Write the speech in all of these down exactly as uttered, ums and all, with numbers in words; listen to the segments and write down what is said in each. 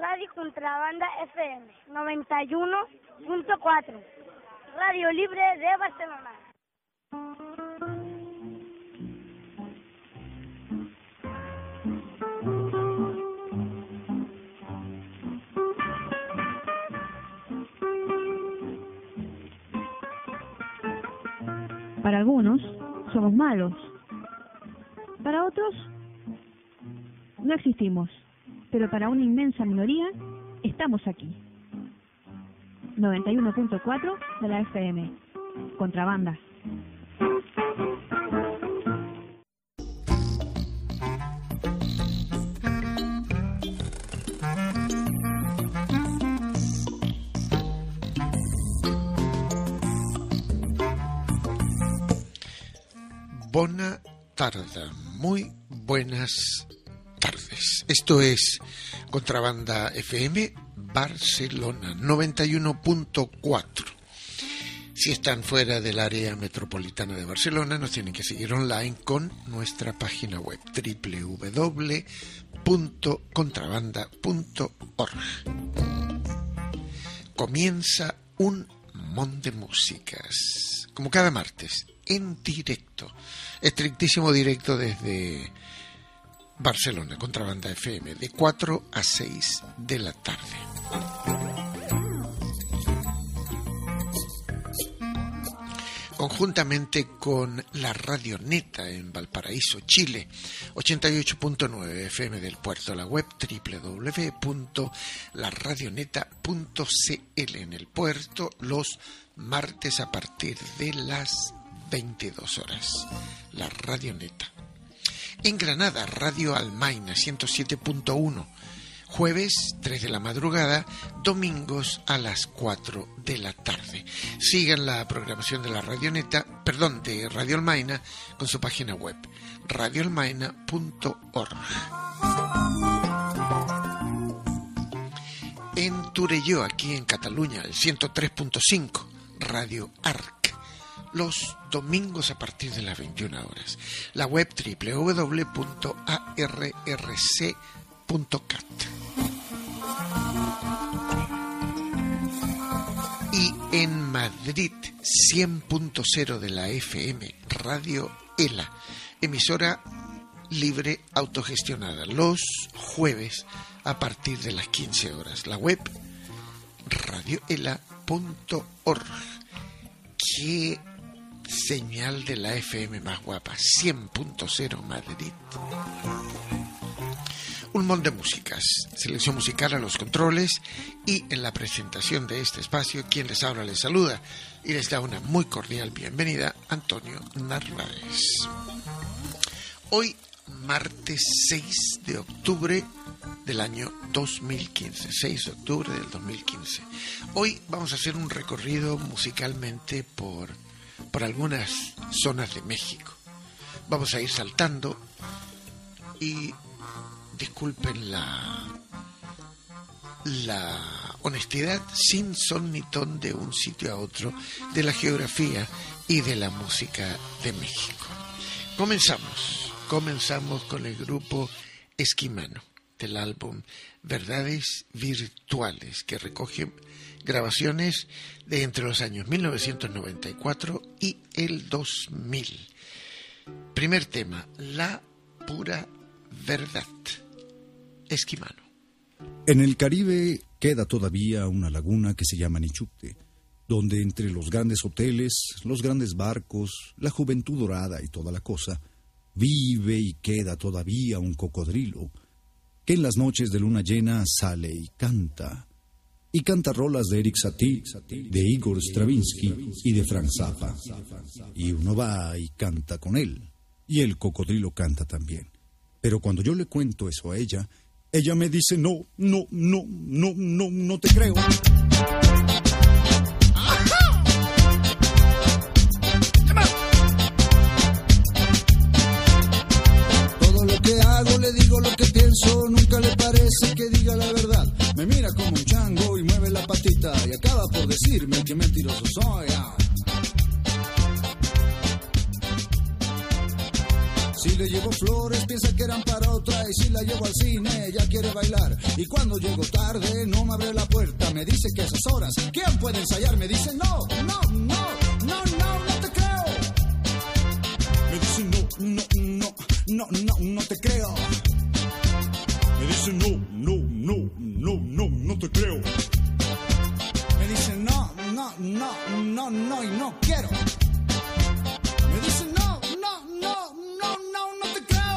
Radio Contrabanda F M noventa y uno punto cuatro, Radio Libre de Barcelona. Para algunos somos malos, para otros no existimos, pero para una inmensa minoría estamos aquí. noventa y uno punto cuatro de la F M, Contrabanda. Bona tarda, muy buenas tardes. Esto es Contrabanda F M Barcelona noventa y uno punto cuatro. Si están fuera del área metropolitana de Barcelona, nos tienen que seguir online con nuestra página web doble u doble u doble u punto contrabanda punto org. Comienza un montón de músicas, como cada martes, en directo, estrictísimo directo desde Barcelona, Contrabanda F M, de cuatro a seis de la tarde. Conjuntamente con la Radioneta en Valparaíso, Chile, ochenta y ocho punto nueve F M del puerto, la web doble u doble u doble u punto la radioneta punto c l en el puerto, los martes a partir de las veintidós horas, la Radioneta. En Granada, Radio Almaina ciento siete punto uno, jueves tres de la madrugada, domingos a las cuatro de la tarde. Sigan la programación de la Radioneta, perdón, de Radio Almaina con su página web, radio almaina punto org. En Torelló, aquí en Cataluña, el ciento tres punto cinco, Radio Arc, los domingos a partir de las veintiuna horas. La web doble u doble u doble u punto a r r c punto cat. Y en Madrid, cien punto cero de la F M, Radio ELA, emisora libre autogestionada, los jueves a partir de las quince horas. La web radio ela punto org. ¡Qué señal de la F M más guapa! cien punto cero Madrid. Un montón de músicas, selección musical a los controles, y en la presentación de este espacio, quien les habla les saluda y les da una muy cordial bienvenida, Antonio Narváez. Hoy, martes seis de octubre del año dos mil quince, seis de octubre del dos mil quince. Hoy vamos a hacer un recorrido musicalmente por, por algunas zonas de México. Vamos a ir saltando y disculpen la, la honestidad sin son ni ton de un sitio a otro, de la geografía y de la música de México. Comenzamos, comenzamos con el grupo Esquimano, del álbum Verdades Virtuales, que recoge grabaciones de entre los años mil novecientos noventa y cuatro y el dos mil. Primer tema, La Pura Verdad. Esquimano. En el Caribe queda todavía una laguna que se llama Nichupte, donde entre los grandes hoteles, los grandes barcos, la juventud dorada y toda la cosa, vive y queda todavía un cocodrilo, que en las noches de luna llena sale y canta, y canta rolas de Erik Satie, de Igor Stravinsky y de Frank Zappa. Y uno va y canta con él, y el cocodrilo canta también. Pero cuando yo le cuento eso a ella, ella me dice, no, no, no, no, no, no te creo. Todo lo que hago le digo lo que pienso, nunca le parece que diga la verdad. Me mira como un chango y mueve la patita y acaba por decirme que mentiroso soy. Ah. Si le llevo flores piensa que eran para otra, y si la llevo al cine ella quiere bailar. Y cuando llego tarde no me abre la puerta, me dice que a esas horas ¿quién puede ensayar? Me dice no, no, no, no, no, no te creo. Me dice no, no, no, no, no, no te creo. Me dice no, no, no, no, no, no te creo. Me dice no, no, no, no, no y no quiero. Me dice no, no, no, no, no, no te creo.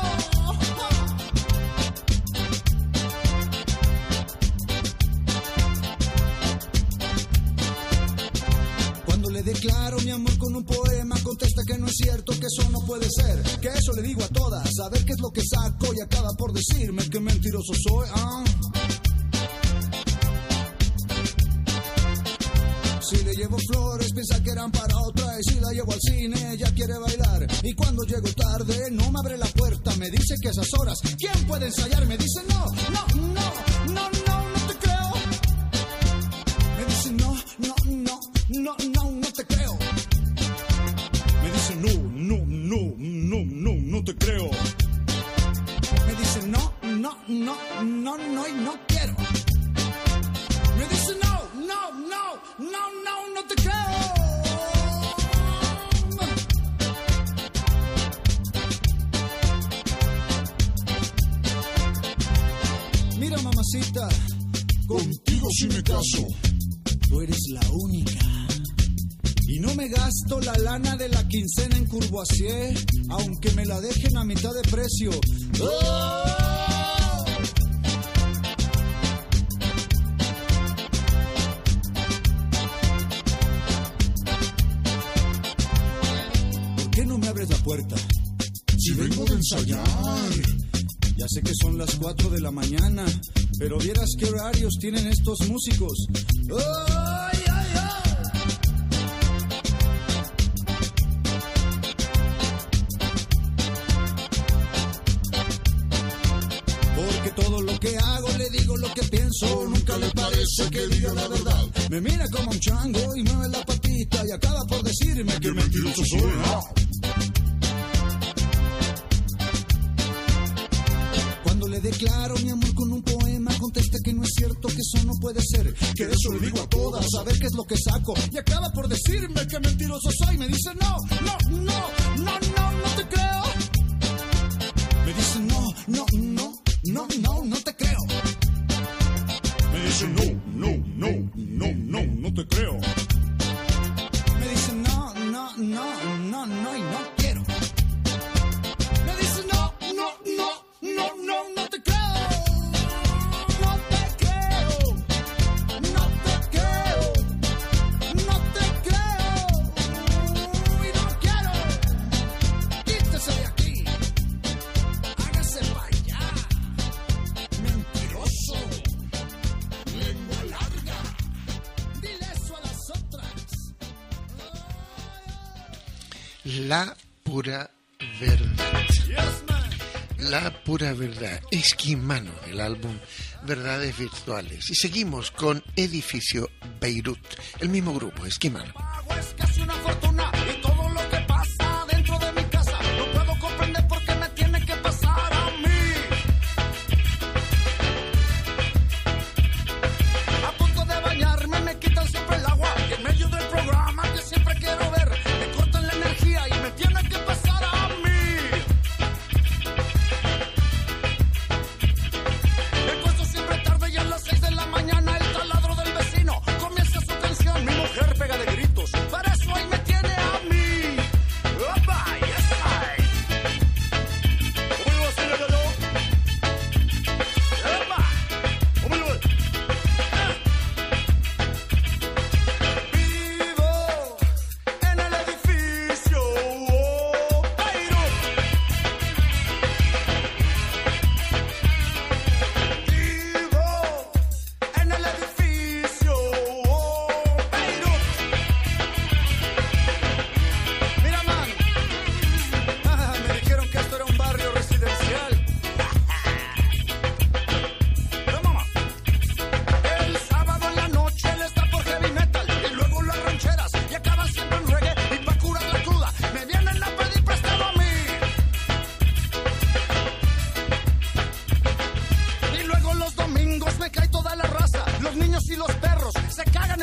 Cuando le declaro mi amor con un poema, contesta que no es cierto, que eso no puede ser, que eso le digo a todas, a ver qué es lo que saco, y acaba por decirme que mentiroso soy. Ah. Si le llevo flores piensa que eran para otra, y si la llevo al cine ella quiere bailar. Y cuando llego tarde no me abre la puerta, me dice que a esas horas ¿quién puede ensayar? Me dice no, no, no, no, no, no te creo. Me dice no, no, no, no, no, no te creo. Me dice no, no, no, no, no, no te creo. Me dice no, no, no, no, no y no quiero. Me dice no, no, no, no, no, no te creo. Mira mamacita, contigo sí me caso. Tú eres la única. Y no me gasto la lana de la quincena en Courvoisier, aunque me la dejen a mitad de precio. ¡Oh! ¿Por qué no me abres la puerta? Si vengo de ensayar. Ya sé que son las cuatro de la mañana, pero vieras qué horarios tienen estos músicos. ¡Ay, ay, ay! Porque todo lo que hago le digo lo que pienso, nunca le parece que diga la verdad. Me mira como un chango y mueve la patita y acaba por decirme que mentiroso soy. ¿No? Cuando le declaro mi amor con un poema, contesta que no es cierto, que eso no puede ser, que eso le digo a todas, a ver qué es lo que saco, y acaba por decirme que mentiroso soy. Me dice no, no, no, no, no, no te creo. Me dice no, no, no, no, no, no te creo. Me dice no, no, no, no, no, no te creo. Me dice no, no, no, no, no y no quiero. Me dice no, no, no, no, no, no te creo. No te creo. No te creo. No te creo. Y no quiero. Quítese de aquí. Hágase para allá. Mentiroso. Lengua larga. Dile eso a las otras. La pura verdad. La pura verdad. Esquimano, el álbum Verdades Virtuales. Y seguimos con Edificio Beirut, el mismo grupo, Esquimano. Es casi una fortuna y todo lo que pasa dentro de mi casa no puedo comprender por qué me tiene que pasar a mí. A punto de bañarme me quitan siempre el agua y en medio del programa que siempre quiero ver me cortan la energía y me tiene que pasar a mí. Me acuesto siempre tarde y a las seis de la mañana el taladro del vecino comienza su canción. Mi mujer pega de gritos, para eso ahí me tiene a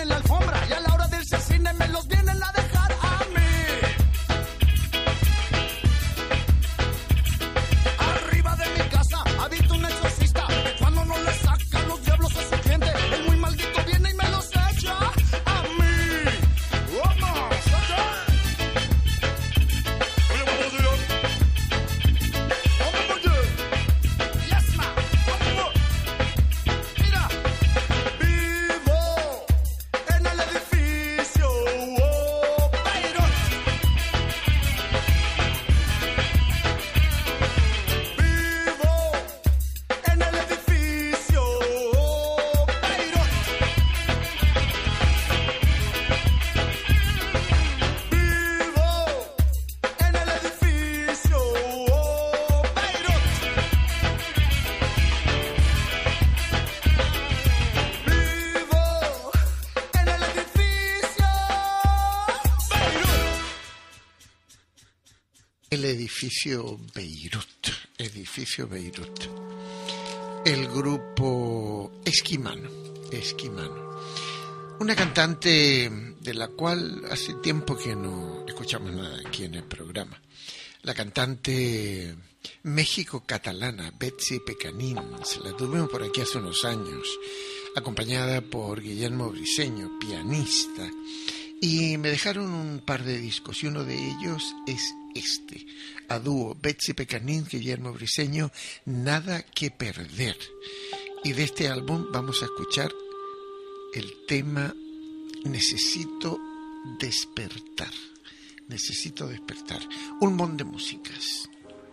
en la alfombra y a la hora de irse al cine me los vienen a dejar a mí. Arriba de mi casa habita un exorcista que cuando no le sacan los diablos a su cliente, el muy maldito viene y me los echa a mí. ¡Vamos! Oye, vamos, señor. ¡Vamos, oye! ¡Yes, ma! ¡Vamos! Mira, vivo en el edificio oh, Beirut. Vivo en el edificio oh, Beirut. Vivo en el edificio oh, Beirut. Vivo en el edificio Beirut. El edificio Beirut, edificio Beirut. El grupo Esquimano, Esquimano. Una cantante de la cual hace tiempo que no escuchamos nada aquí en el programa. La cantante México-catalana Betsy Pecanins. La tuvimos por aquí hace unos años, acompañada por Guillermo Briceño, pianista. Y me dejaron un par de discos y uno de ellos es este, a dúo Betsy Pecanins, Guillermo Briceño, Nada que perder. Y de este álbum vamos a escuchar el tema Necesito despertar. Necesito despertar. Un montón de músicas.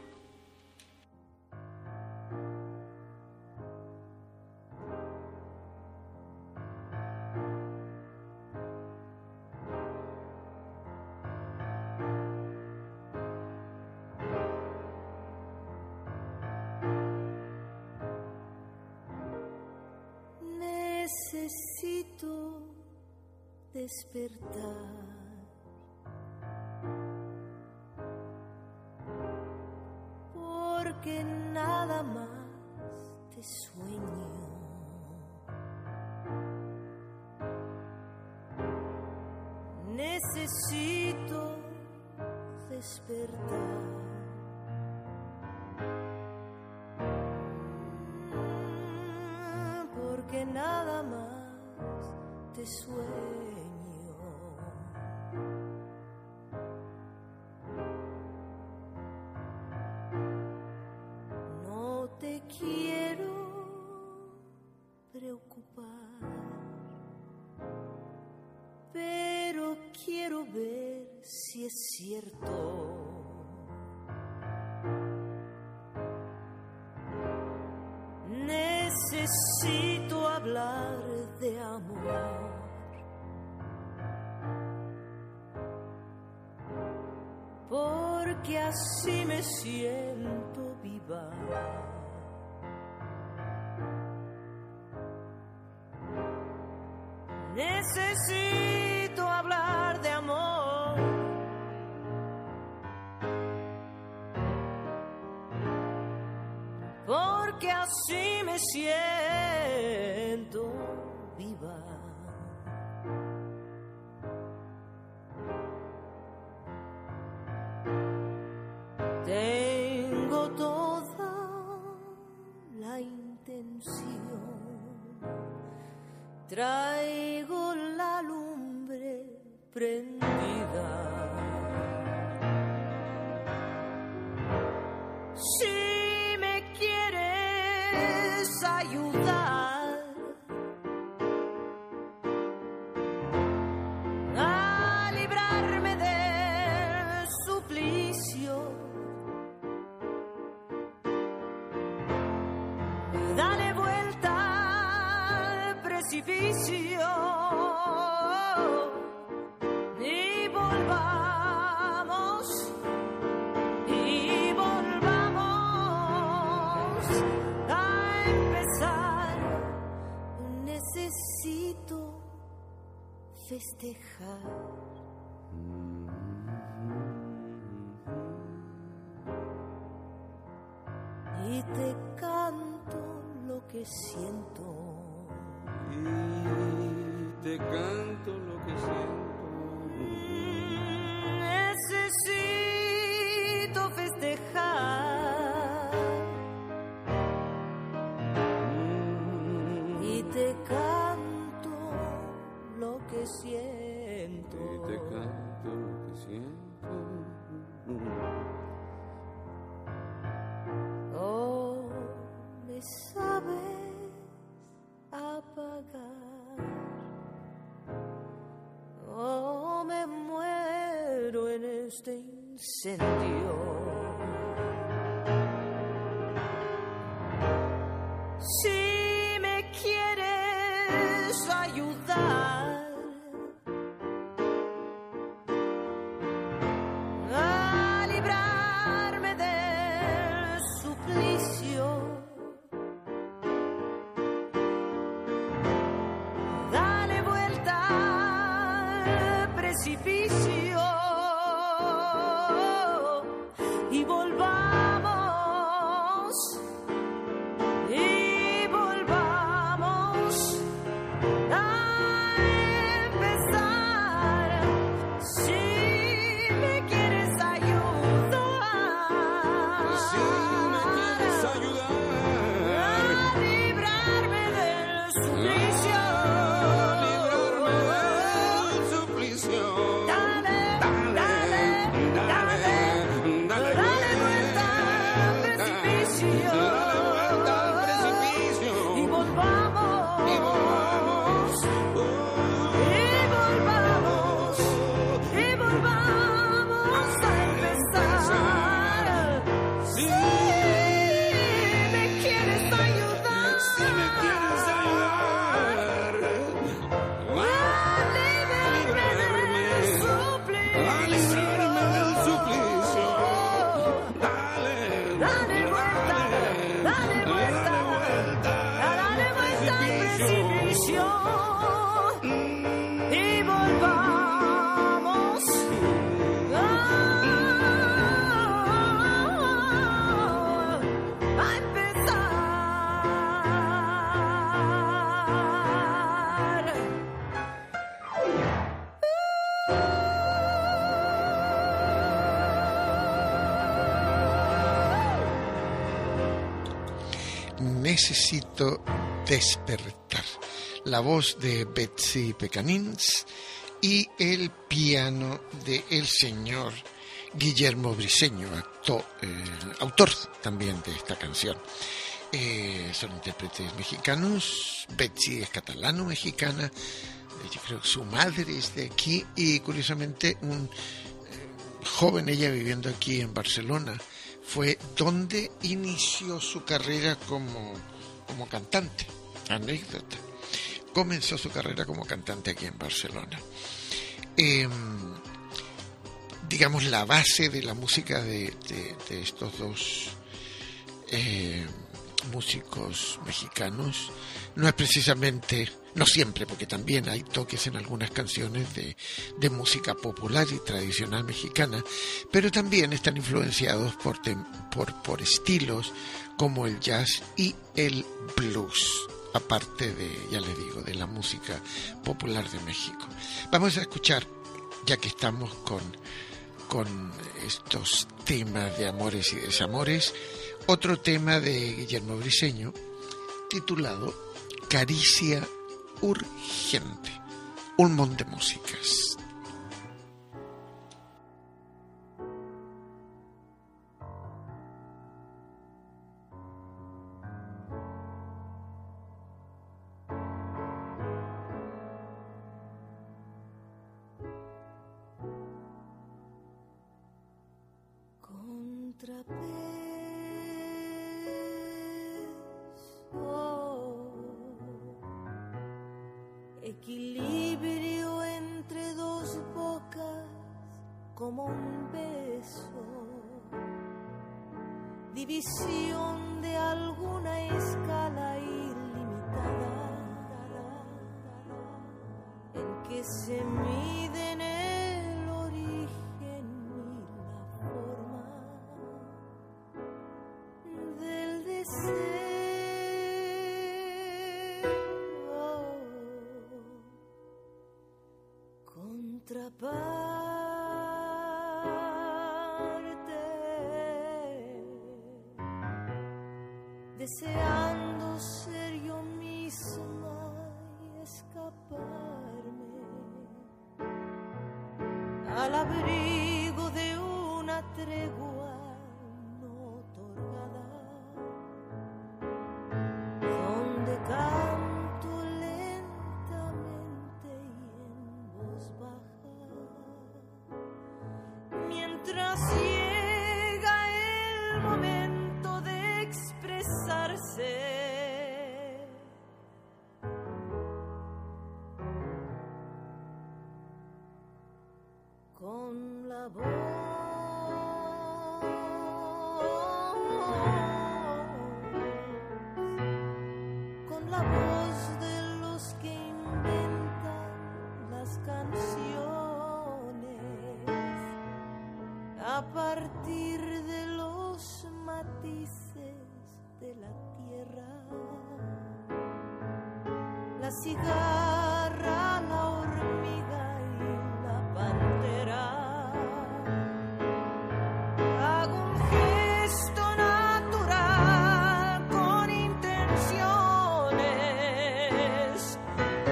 Necesito despertar, porque nada más te sueño. Necesito despertar, porque nada más te sueño. No te quiero preocupar, pero quiero ver si es cierto. Necesito hablar de amor, porque así me siento viva. Necesito hablar de amor, porque así me siento viva. Tengo toda la intención, traigo la lumbre prendida. Si me quieres ayudar a librarme del suplicio, dale vuelta al precipicio y volvamos, y volvamos a empezar. Necesito festejar. Y te canto lo que siento. Y te canto lo que siento. Necesito festejar y te canto lo que siento. Y te canto lo que siento. Oh, me sabes apagar. Oh, me muero en este incendio. Si me quieres ayudar a librarme del suplicio, dale vuelta al precipicio y volvamos, y volvamos a empezar. Si me quieres ayudar, Si me quieres ayudar a librarme del suplicio, librarme del suplicio, dale, dale, dale, dale, dale vuelta al precipicio, dale vuelta al precipicio. y volvamos, Y volvamos, y volvamos, y volvamos a empezar. si Si me quieres ayudar, si me quieres ayudar, a librarme del suplicio, a librarme del suplicio, dale, dale vuelta, dale vuelta, dale vuelta al precipicio, y volvamos a, a empezar. Necesito despertar. La voz de Betsy Pecanins y el piano de el señor Guillermo Briceño, acto- eh, autor también de esta canción. Eh, son intérpretes mexicanos. Betsy es catalano-mexicana. Eh, Yo creo que su madre es de aquí y curiosamente un eh, joven, ella viviendo aquí en Barcelona, fue donde inició su carrera como, como cantante. Anécdota. Comenzó su carrera como cantante aquí en Barcelona. Eh, digamos, la base de la música de, de, de estos dos eh, músicos mexicanos no es precisamente, no siempre, porque también hay toques en algunas canciones de, de música popular y tradicional mexicana, pero también están influenciados por, tem- por, por estilos como el jazz y el blues, aparte de, ya le digo, de la música popular de México. Vamos a escuchar, ya que estamos con, con estos temas de amores y desamores, otro tema de Guillermo Briceño titulado Caricia Urgente, un montón de músicas. Contrapeso, equilibrio entre dos bocas como un beso, división de alguna escala ilimitada en que se miden el origen y la forma del deseo. parte, deseando ser yo misma y escaparme al abrigo de una tregua no otorgada, donde canto lentamente y en voz baja, mientras llega el momento de expresarse. Con la voz, con la voz de los que inventan las canciones a partir de los matices de la tierra, la cigarra, la hormiga y la pantera. Hago un gesto natural con intenciones.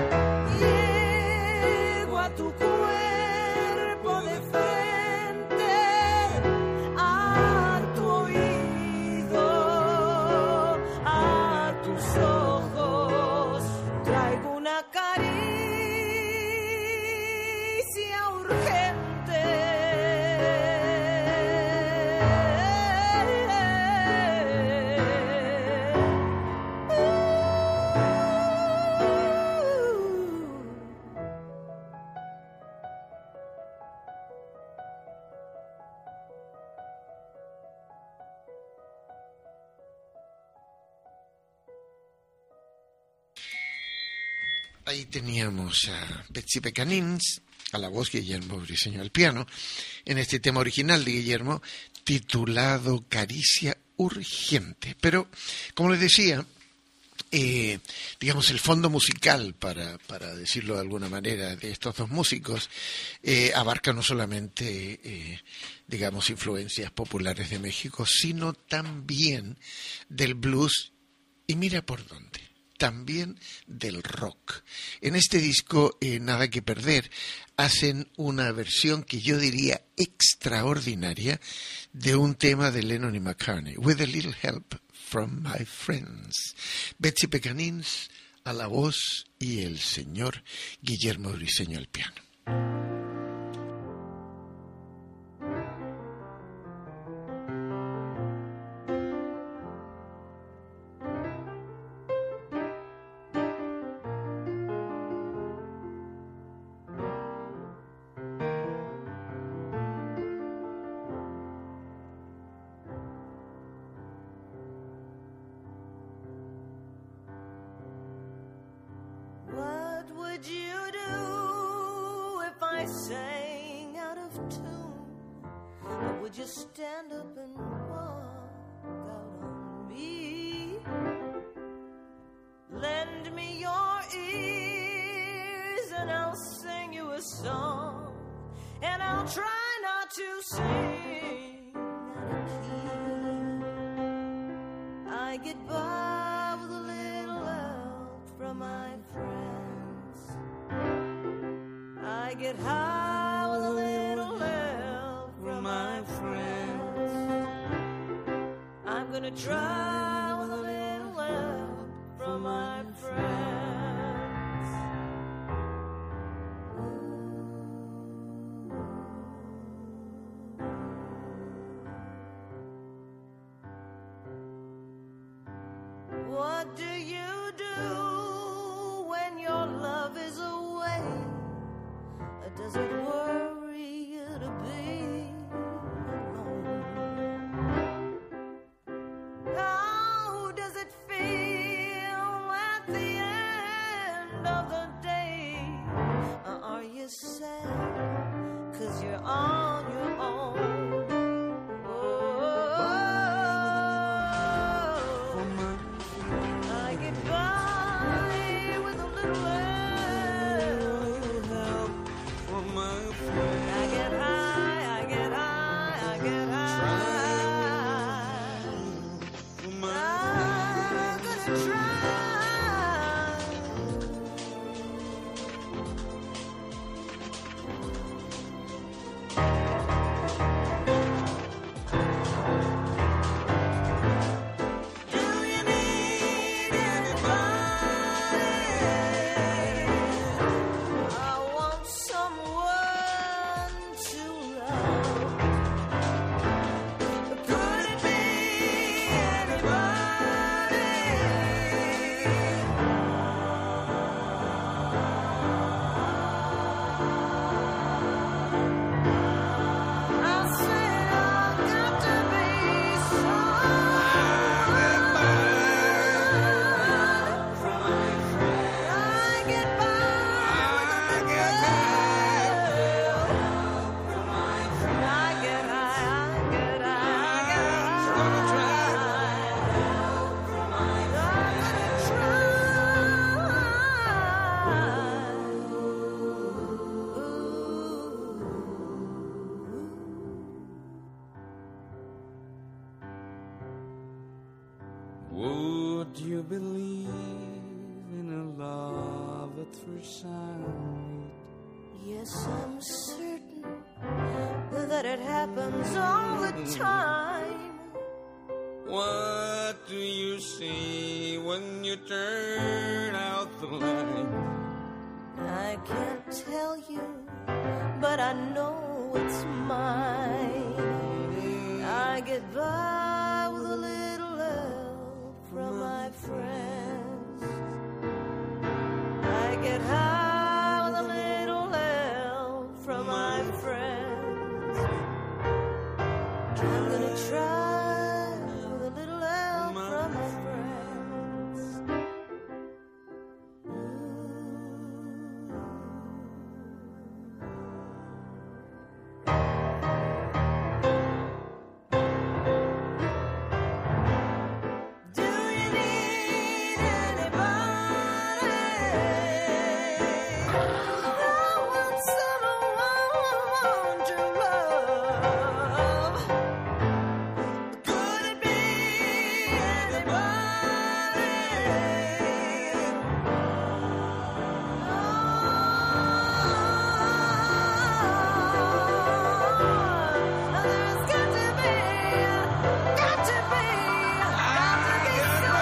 Llego a tu cuerpo de frente, a tu oído, a tus ojos. Traigo una caricia urgente. Ahí teníamos a Betsy Pecanins, a la voz, Guillermo Briceño al piano, en este tema original de Guillermo, titulado Caricia Urgente. Pero, como les decía, eh, digamos, el fondo musical, para, para decirlo de alguna manera, de estos dos músicos, eh, abarca no solamente, eh, digamos, influencias populares de México, sino también del blues, y mira por dónde. También del rock. En este disco, eh, Nada que Perder, hacen una versión que yo diría extraordinaria de un tema de Lennon y McCartney, With a Little Help from My Friends. Betsy Pecanins a la voz y el señor Guillermo Briceño al piano. What would you do if I sang out of tune? Or would you stand up and walk out on me? Lend me your ears and I'll sing you a song, and I'll try not to sing out of key. I get by with a little help from my friends. I get high with a little help from my friends. I'm gonna try with a little help from my friends. What do you do when your love is away? Or does it worry you to be alone? How does it feel when at first sight. Yes, I'm certain that it happens all the time. What do you see when you turn out the light? I can't tell you, but I know it's mine. I get by with a little help from my friends. I get high with a little help from my friends. I'm gonna try with a little help from my friends. Do you need anybody? I want someone to love. Could it be anybody? Oh, there's got to be, got to be, got to be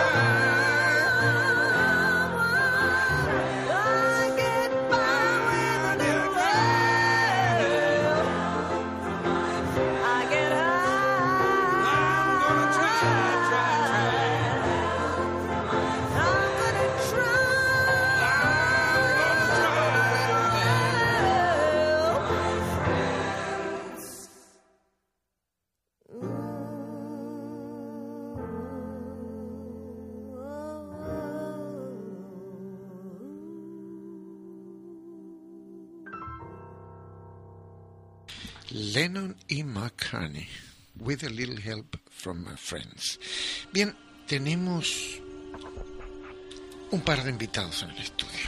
someone. I get by with a little help. I get high. I'm gonna try, try, try. I'm gonna try. Lennon y McCartney, with a little help from my friends. Bien, tenemos un par de invitados en el estudio,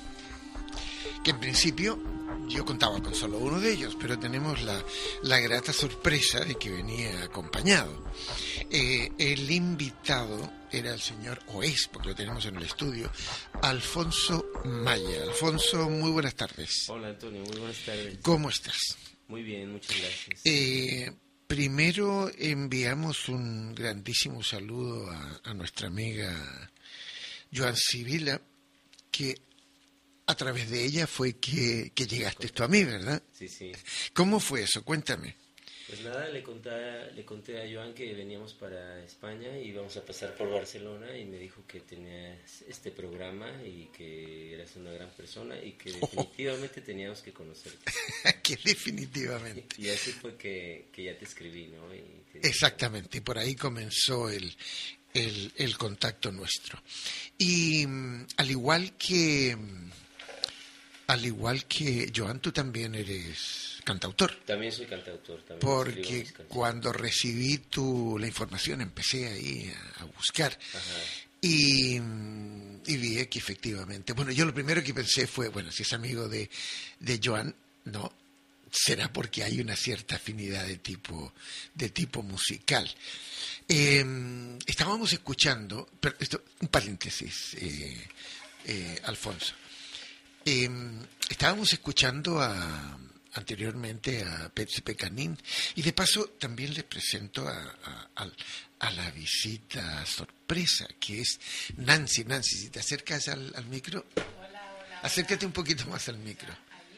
que en principio yo contaba con solo uno de ellos, pero tenemos la, la grata sorpresa de que venía acompañado. Eh, el invitado era el señor, o es, porque lo tenemos en el estudio, Alfonso Maya. Alfonso, muy buenas tardes. Hola Antonio, muy buenas tardes. ¿Cómo estás? Muy bien, muchas gracias. Eh, primero enviamos un grandísimo saludo a, a nuestra amiga Joan Sibila, que a través de ella fue que, que llegaste tú a mí, ¿verdad? Sí, sí. ¿Cómo fue eso? Cuéntame. Pues nada, le conté, le conté a Joan que veníamos para España y íbamos a pasar por Barcelona y me dijo que tenías este programa y que eras una gran persona y que definitivamente teníamos que conocerte. Que definitivamente. Y así fue que, que ya te escribí, ¿no? Y te dije, Exactamente, y por ahí comenzó el, el, el contacto nuestro. Y mm, al igual que mm, al igual que Joan, tú también eres cantautor. También soy cantautor. También escribo Porque mis canciones. cuando recibí tu, la información empecé ahí a, a buscar. Ajá. Y, mm, y vi que efectivamente, bueno, yo lo primero que pensé fue, bueno, si es amigo de, de Joan, no, será porque hay una cierta afinidad de tipo, de tipo musical. Eh, estábamos escuchando, pero esto, un paréntesis, eh, eh, Alfonso. Eh, estábamos escuchando a, anteriormente a Betsy Pecanín y de paso también les presento a, a, a, a la visita sorpresa, que es Nancy. Nancy, si te acercas al, al micro, Hola, hola. acércate un poquito más al micro.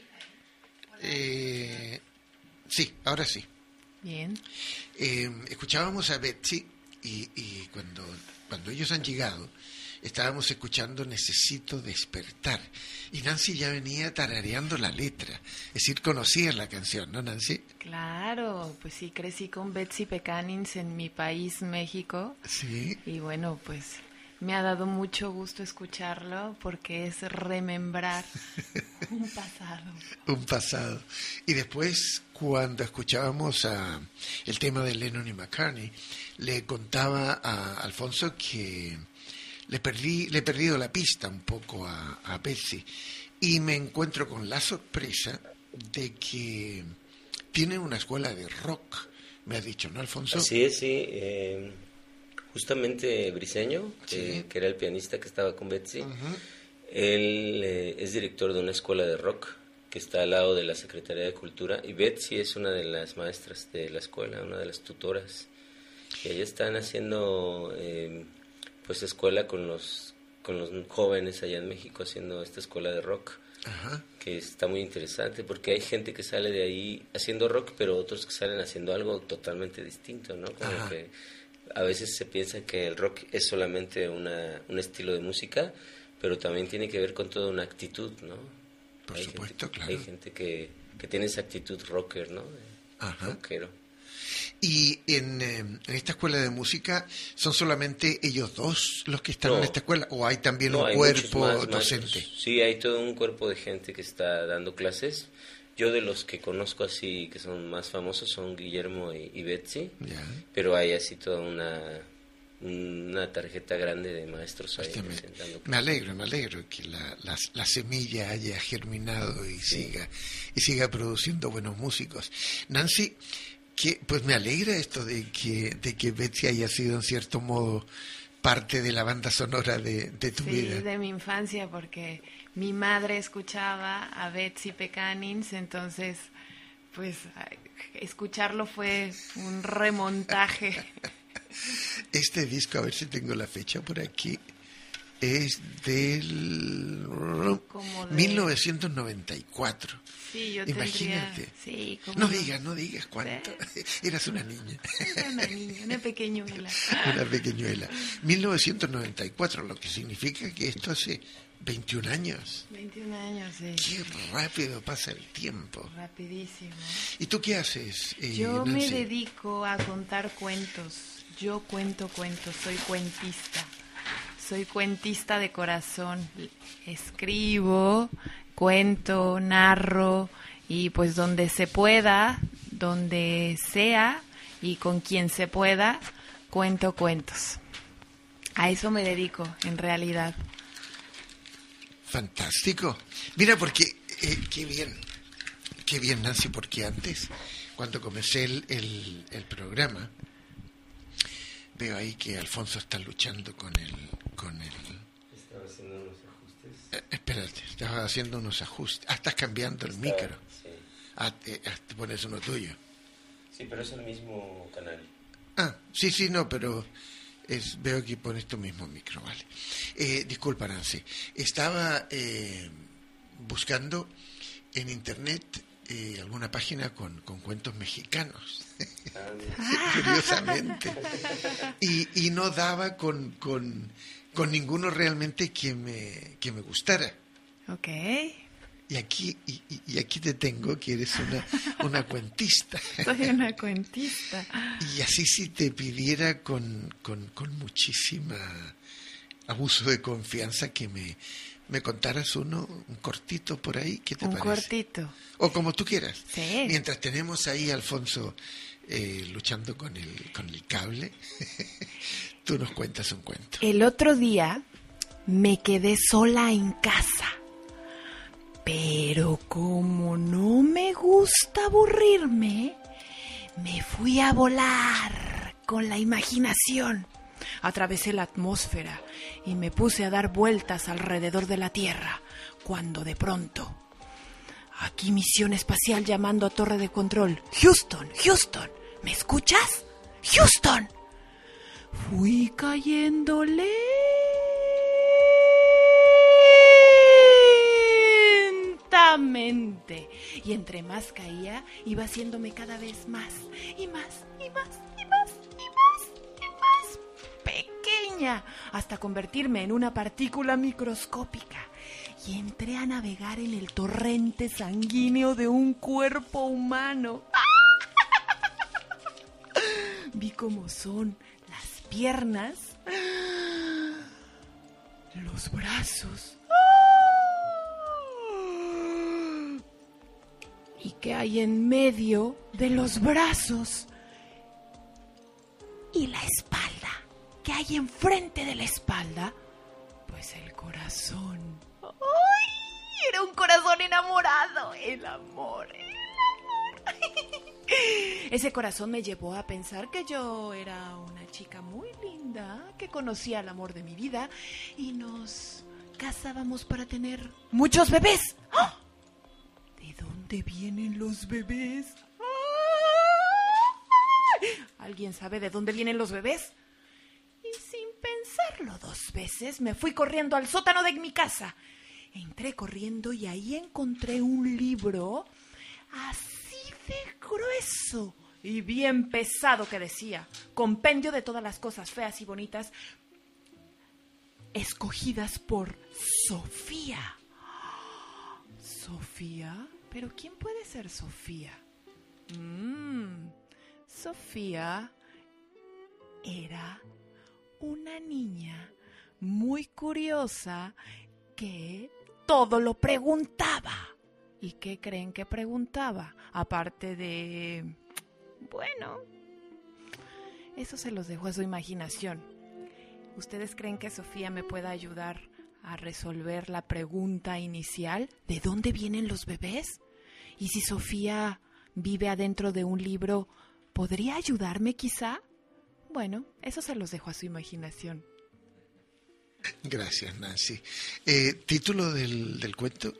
Eh, sí, ahora sí. Bien. Eh, escuchábamos a Betsy y, y cuando, cuando ellos han llegado estábamos escuchando Necesito despertar y Nancy ya venía tarareando la letra, es decir, conocía la canción, ¿no, Nancy? Claro, pues sí, crecí con Betsy Pecanins en mi país, México, Sí. y bueno, pues me ha dado mucho gusto escucharlo porque es remembrar un pasado. Un pasado. Y después, cuando escuchábamos a el tema de Lennon y McCartney, le contaba a Alfonso que le perdí, le he perdido la pista un poco a, a Betsy y me encuentro con la sorpresa de que tiene una escuela de rock, me ha dicho, ¿no, Alfonso? Así es, sí. Eh, justamente Briseño, que, Sí. que era el pianista que estaba con Betsy, Ujú. Él eh, es director de una escuela de rock que está al lado de la Secretaría de Cultura, y Betsy es una de las maestras de la escuela, una de las tutoras. Y ellas están haciendo eh, pues escuela con los, con los jóvenes allá en México, haciendo esta escuela de rock. Ajá. Que está muy interesante porque hay gente que sale de ahí haciendo rock, pero otros que salen haciendo algo totalmente distinto, ¿no? Como Ajá. que a veces se piensa que el rock es solamente una, un estilo de música, pero también tiene que ver con toda una actitud, ¿no? Por hay supuesto, gente, claro. Hay gente que, que tiene esa actitud rocker, ¿no? Ajá. Rockero. Y en, eh, en esta escuela de música, ¿son solamente ellos dos los que están no, en esta escuela? ¿O hay también no, un hay cuerpo más, docente? Maestros. Sí, hay todo un cuerpo de gente que está dando clases. Yo de los que conozco así, que son más famosos, son Guillermo y, y Betsy. Ya. Pero hay así toda una, una tarjeta grande de maestros ahí. Me, me alegro, me alegro que la, la, la semilla haya germinado y, sí. siga, y siga produciendo buenos músicos. Nancy... Que, pues me alegra esto de que de que Betsy haya sido en cierto modo parte de la banda sonora de, de tu sí, vida. Sí, de mi infancia, porque mi madre escuchaba a Betsy Pecanins, entonces pues escucharlo fue un remontaje. Este disco, a ver si tengo la fecha por aquí, es del de... mil novecientos noventa y cuatro. Sí, yo Imagínate. Tendría... Sí, no digas, no digas cuánto. ¿Sí? Eras una niña. Era una niña, una pequeñuela. Una pequeñuela. mil novecientos noventa y cuatro, lo que significa que esto hace veintiún años. veintiún años, sí. Qué rápido pasa el tiempo. Rapidísimo. ¿Y tú qué haces, eh, Yo Nancy? me dedico a contar cuentos. Yo cuento cuentos, soy cuentista. Soy cuentista de corazón. Escribo, cuento, narro y pues donde se pueda, donde sea y con quien se pueda, cuento cuentos. A eso me dedico, en realidad. Fantástico. Mira, porque eh, qué bien, qué bien, Nancy, porque antes, cuando comencé el, el, el programa, veo ahí que Alfonso está luchando con el... Con el Estaba haciendo unos ajustes. Eh, espérate, estaba haciendo unos ajustes. Ah, estás cambiando el Estaba, micro. Sí. Ah, te, ah, te pones uno tuyo. Sí, pero es el mismo canal. Ah, sí, sí, no, pero es, veo que pones tu mismo micro, vale. Eh, disculpa, Nancy. Estaba eh, buscando en internet eh, alguna página con, con cuentos mexicanos. Curiosamente. Y, y no daba con, con, con ninguno realmente que me, que me gustara. Ok. Y aquí, y, y aquí te tengo, que eres una, una cuentista. Soy una cuentista. Y así si te pidiera con, con, con muchísima abuso de confianza que me, me contaras uno, un cortito por ahí, ¿qué te un parece? Un cortito. O como tú quieras. Sí. Mientras tenemos ahí a Alfonso eh, luchando con el, con el cable, tú nos cuentas un cuento. El otro día me quedé sola en casa. Pero como no me gusta aburrirme, me fui a volar con la imaginación. Atravesé la atmósfera y me puse a dar vueltas alrededor de la Tierra, cuando de pronto, aquí misión espacial llamando a torre de control. Houston, Houston, ¿me escuchas? Houston. Fui cayéndole. Y entre más caía, iba haciéndome cada vez más y más y más y más y más y más pequeña, hasta convertirme en una partícula microscópica. Y entré a navegar en el torrente sanguíneo de un cuerpo humano. Vi cómo son las piernas, los brazos. ¿Y qué hay en medio de los brazos? ¿Y la espalda? ¿Qué hay enfrente de la espalda? Pues el corazón. ¡Ay! Era un corazón enamorado. El amor, el amor. Ese corazón me llevó a pensar que yo era una chica muy linda, que conocía el amor de mi vida y nos casa vamos para tener muchos bebés. ¡Ah! ¿De dónde vienen los bebés? ¿Alguien sabe de dónde vienen los bebés? Y sin pensarlo dos veces, me fui corriendo al sótano de mi casa. Entré corriendo y ahí encontré un libro así de grueso y bien pesado que decía: compendio de todas las cosas feas y bonitas escogidas por Sofía. ¿Sofía? ¿Pero quién puede ser Sofía? Mmm... Sofía era una niña muy curiosa que todo lo preguntaba. ¿Y qué creen que preguntaba? Aparte de... Bueno, eso se los dejo a su imaginación. ¿Ustedes creen que Sofía me pueda ayudar a resolver la pregunta inicial? ¿De dónde vienen los bebés? Y si Sofía vive adentro de un libro, ¿podría ayudarme quizá? Bueno, eso se los dejo a su imaginación. Gracias, Nancy. Eh, ¿Título del, del cuento?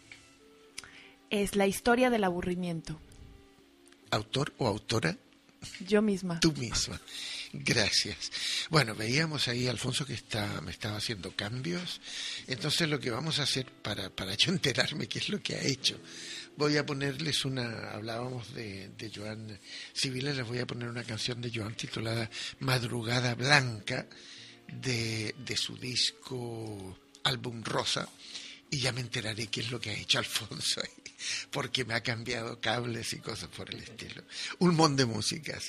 Es La historia del aburrimiento. ¿Autor o autora? Yo misma. Tú misma. Gracias. Bueno, veíamos ahí a Alfonso que está, me estaba haciendo cambios. Entonces lo que vamos a hacer para, para yo enterarme qué es lo que ha hecho, voy a ponerles una, hablábamos de, de Joan Sibila, les voy a poner una canción de Joan titulada Madrugada Blanca, de, de su disco Álbum Rosa, y ya me enteraré qué es lo que ha hecho Alfonso ahí, porque me ha cambiado cables y cosas por el estilo. Un montón de músicas.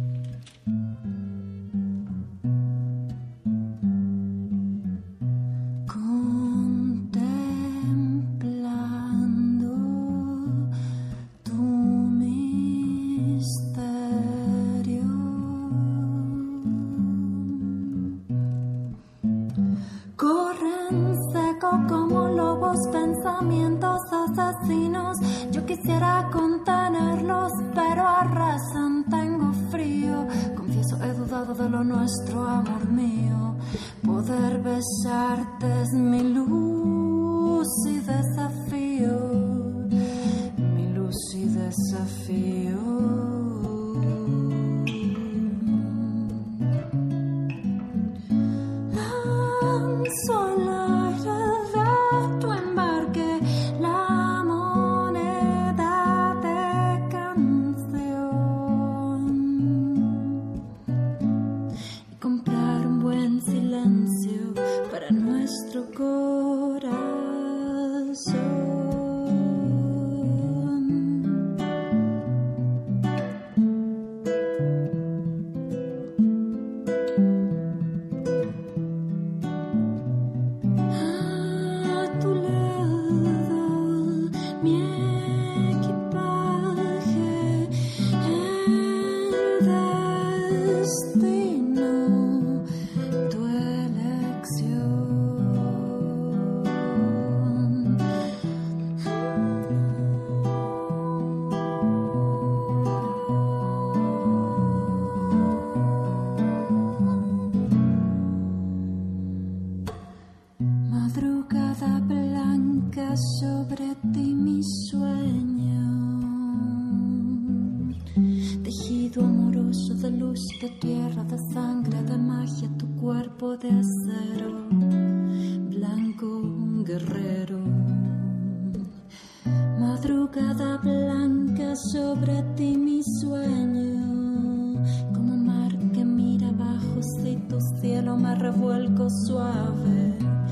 Yo quisiera contenerlos, pero arrasan, tengo frío. Confieso, he dudado de lo nuestro, amor mío. Poder besarte es mi luz y desafío, mi luz y desafío. Lanzo al aire de tu embarque la moneda de canción y comprar un buen silencio para nuestro corazón. Madrugada blanca, sobre ti mi sueño, tejido amoroso de luz, de tierra, de sangre, de magia, tu cuerpo de acero, blanco un guerrero. Madrugada blanca, sobre ti mi sueño, como mar que mira abajo, si tu cielo me revuelco suave.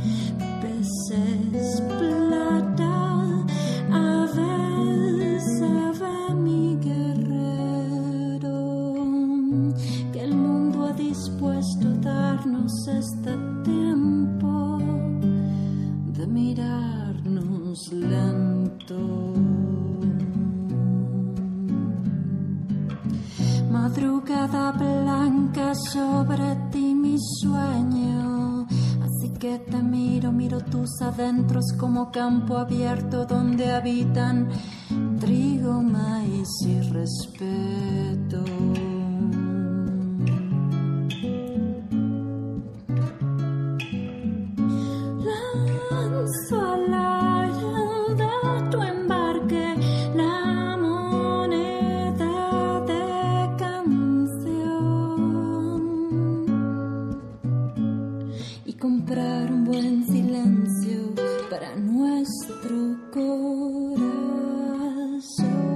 Peces plata, aves, ave mi guerrero, que el mundo ha dispuesto a darnos este tiempo de mirarnos lento. Madrugada blanca, sobre ti mi sueño, así que te miro, miro tus adentros como campo abierto donde habitan trigo, maíz y respeto. La nuestro corazón.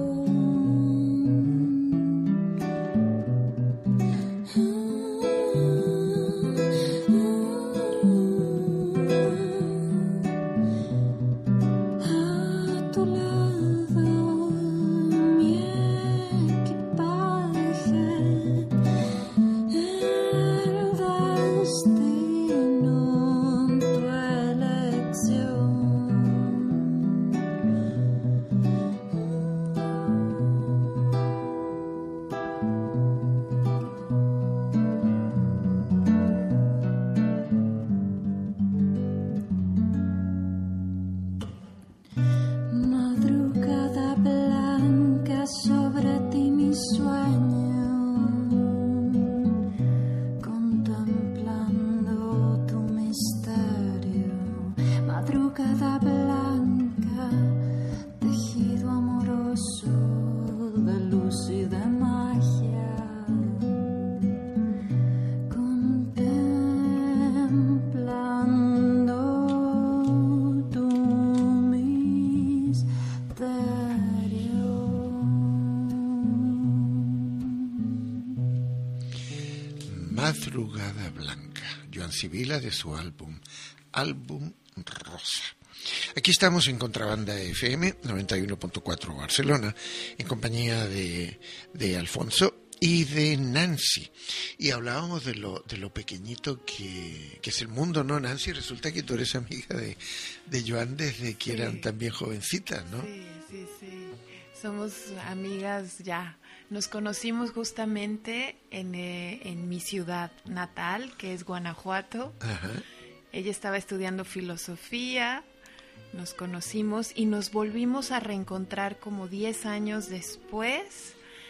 Madrugada Blanca, Joan Sibila, de su álbum, Álbum Rosa. Aquí estamos en Contrabanda F M noventa y uno punto cuatro Barcelona, en compañía de, de Alfonso y de Nancy. Y hablábamos de lo, de lo pequeñito que, que es el mundo, ¿no, Nancy? Resulta que tú eres amiga de, de Joan desde que sí. eran también jovencitas, ¿no? Sí, sí, sí. Somos amigas ya. Nos conocimos justamente en, eh, en mi ciudad natal, que es Guanajuato. Ajá. Ella estaba estudiando filosofía, nos conocimos y nos volvimos a reencontrar como diez años después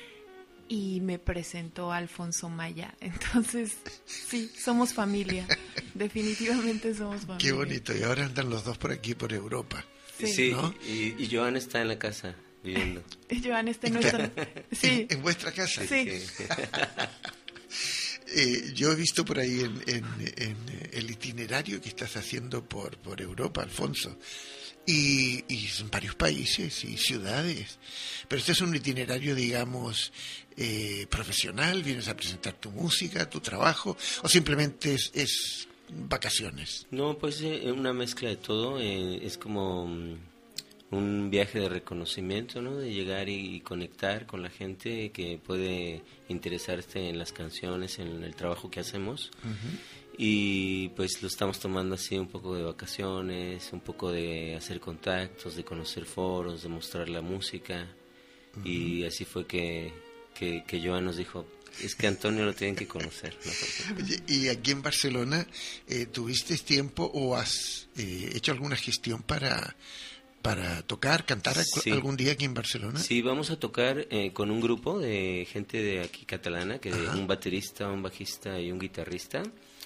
y me presentó a Alfonso Maya. Entonces, sí, somos familia, definitivamente somos familia. Qué bonito, y ahora andan los dos por aquí, por Europa. Sí, sí, ¿no? y, y Joan está en la casa. Viviendo. Joan está en nuestra... Sí. ¿En, en vuestra casa? Sí. eh, yo he visto por ahí en, en, en el itinerario que estás haciendo por, por Europa, Alfonso, y, y son varios países y ciudades, pero este es un itinerario, digamos, eh, profesional. ¿Vienes a presentar tu música, tu trabajo, o simplemente es, es vacaciones? No, pues eh, una mezcla de todo. Eh, es como... un viaje de reconocimiento, ¿no? De llegar y, y conectar con la gente que puede interesarse en las canciones, en el trabajo que hacemos. Uh-huh. Y pues lo estamos tomando así, un poco de vacaciones, un poco de hacer contactos, de conocer foros, de mostrar la música. Uh-huh. Y así fue que, que, que Joan nos dijo, es que Antonio lo tienen que conocer, ¿no? Oye, y aquí en Barcelona, eh, ¿tuviste tiempo o has eh, hecho alguna gestión para... para tocar, cantar sí. algún día aquí en Barcelona? Sí, vamos a tocar eh, con un grupo de gente de aquí catalana, que Ajá. un baterista, un bajista y un guitarrista,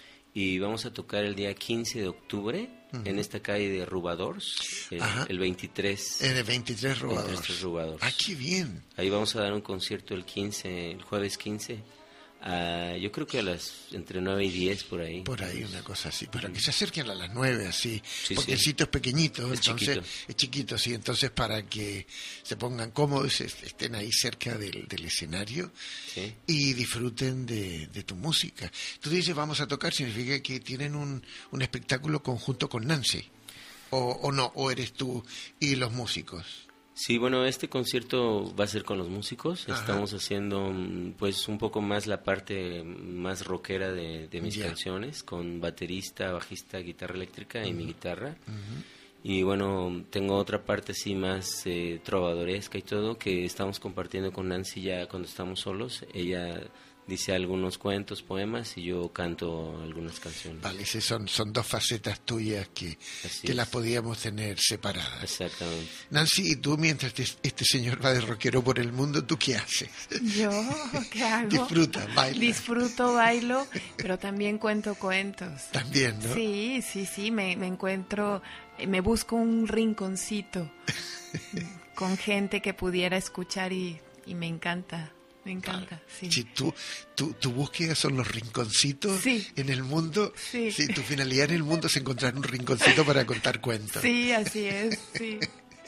y vamos a tocar el día quince de octubre uh-huh. en esta calle de Rubadors, el, el veintitrés. En el veintitrés Rubadors. veintitrés Rubadors. Ah, qué bien. Ahí vamos a dar un concierto el quince, el jueves quince. Uh, yo creo que a las entre nueve y diez por ahí. Por ahí una cosa así, para que se acerquen a las nueve así, sí, porque sí. el sitio es pequeñito, es entonces chiquito. es chiquito, sí, entonces para que se pongan cómodos, estén ahí cerca del, del escenario sí. y disfruten de, de tu música. Tú dices vamos a tocar, significa que tienen un, un espectáculo conjunto con Nancy, o, o no, o eres tú y los músicos. Sí, bueno, este concierto va a ser con los músicos. Ajá. Estamos haciendo pues un poco más la parte más rockera de, de mis yeah. canciones, con baterista, bajista, guitarra eléctrica y uh-huh. mi guitarra. Uh-huh. Y bueno, tengo otra parte así más eh, trovadoresca y todo, que estamos compartiendo con Nancy ya cuando estamos solos. Ella dice algunos cuentos, poemas, y yo canto algunas canciones. Vale, esas son, son dos facetas tuyas que, que las podíamos tener separadas. Exactamente. Nancy, y tú, mientras te, este señor va de rockero por el mundo, ¿tú qué haces? ¿Yo qué hago? Disfruta, baila. Disfruto, bailo, pero también cuento cuentos. También, ¿no? Sí, sí, sí, me, me encuentro, me busco un rinconcito con gente que pudiera escuchar y, y me encanta. me encanta, sí. Si tú, tu, tu búsqueda son los rinconcitos sí. en el mundo, sí. si tu finalidad en el mundo es encontrar un rinconcito para contar cuentos. Sí, así es, sí.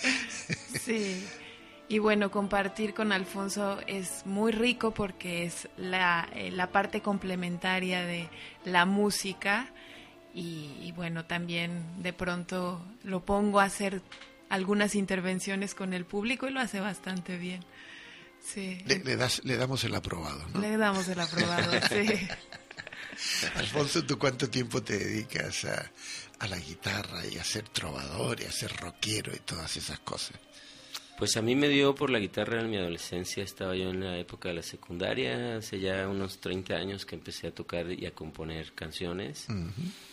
Sí. Y bueno, compartir con Alfonso es muy rico porque es la, eh, la parte complementaria de la música y, y bueno, también de pronto lo pongo a hacer algunas intervenciones con el público y lo hace bastante bien. Sí. Le, le, das, le damos el aprobado, ¿no? Le damos el aprobado, sí. Alfonso, ¿tú cuánto tiempo te dedicas a, a la guitarra y a ser trovador y a ser rockero y todas esas cosas? Pues a mí me dio por la guitarra en mi adolescencia, estaba yo en la época de la secundaria, hace ya unos treinta años que empecé a tocar y a componer canciones. Uh-huh.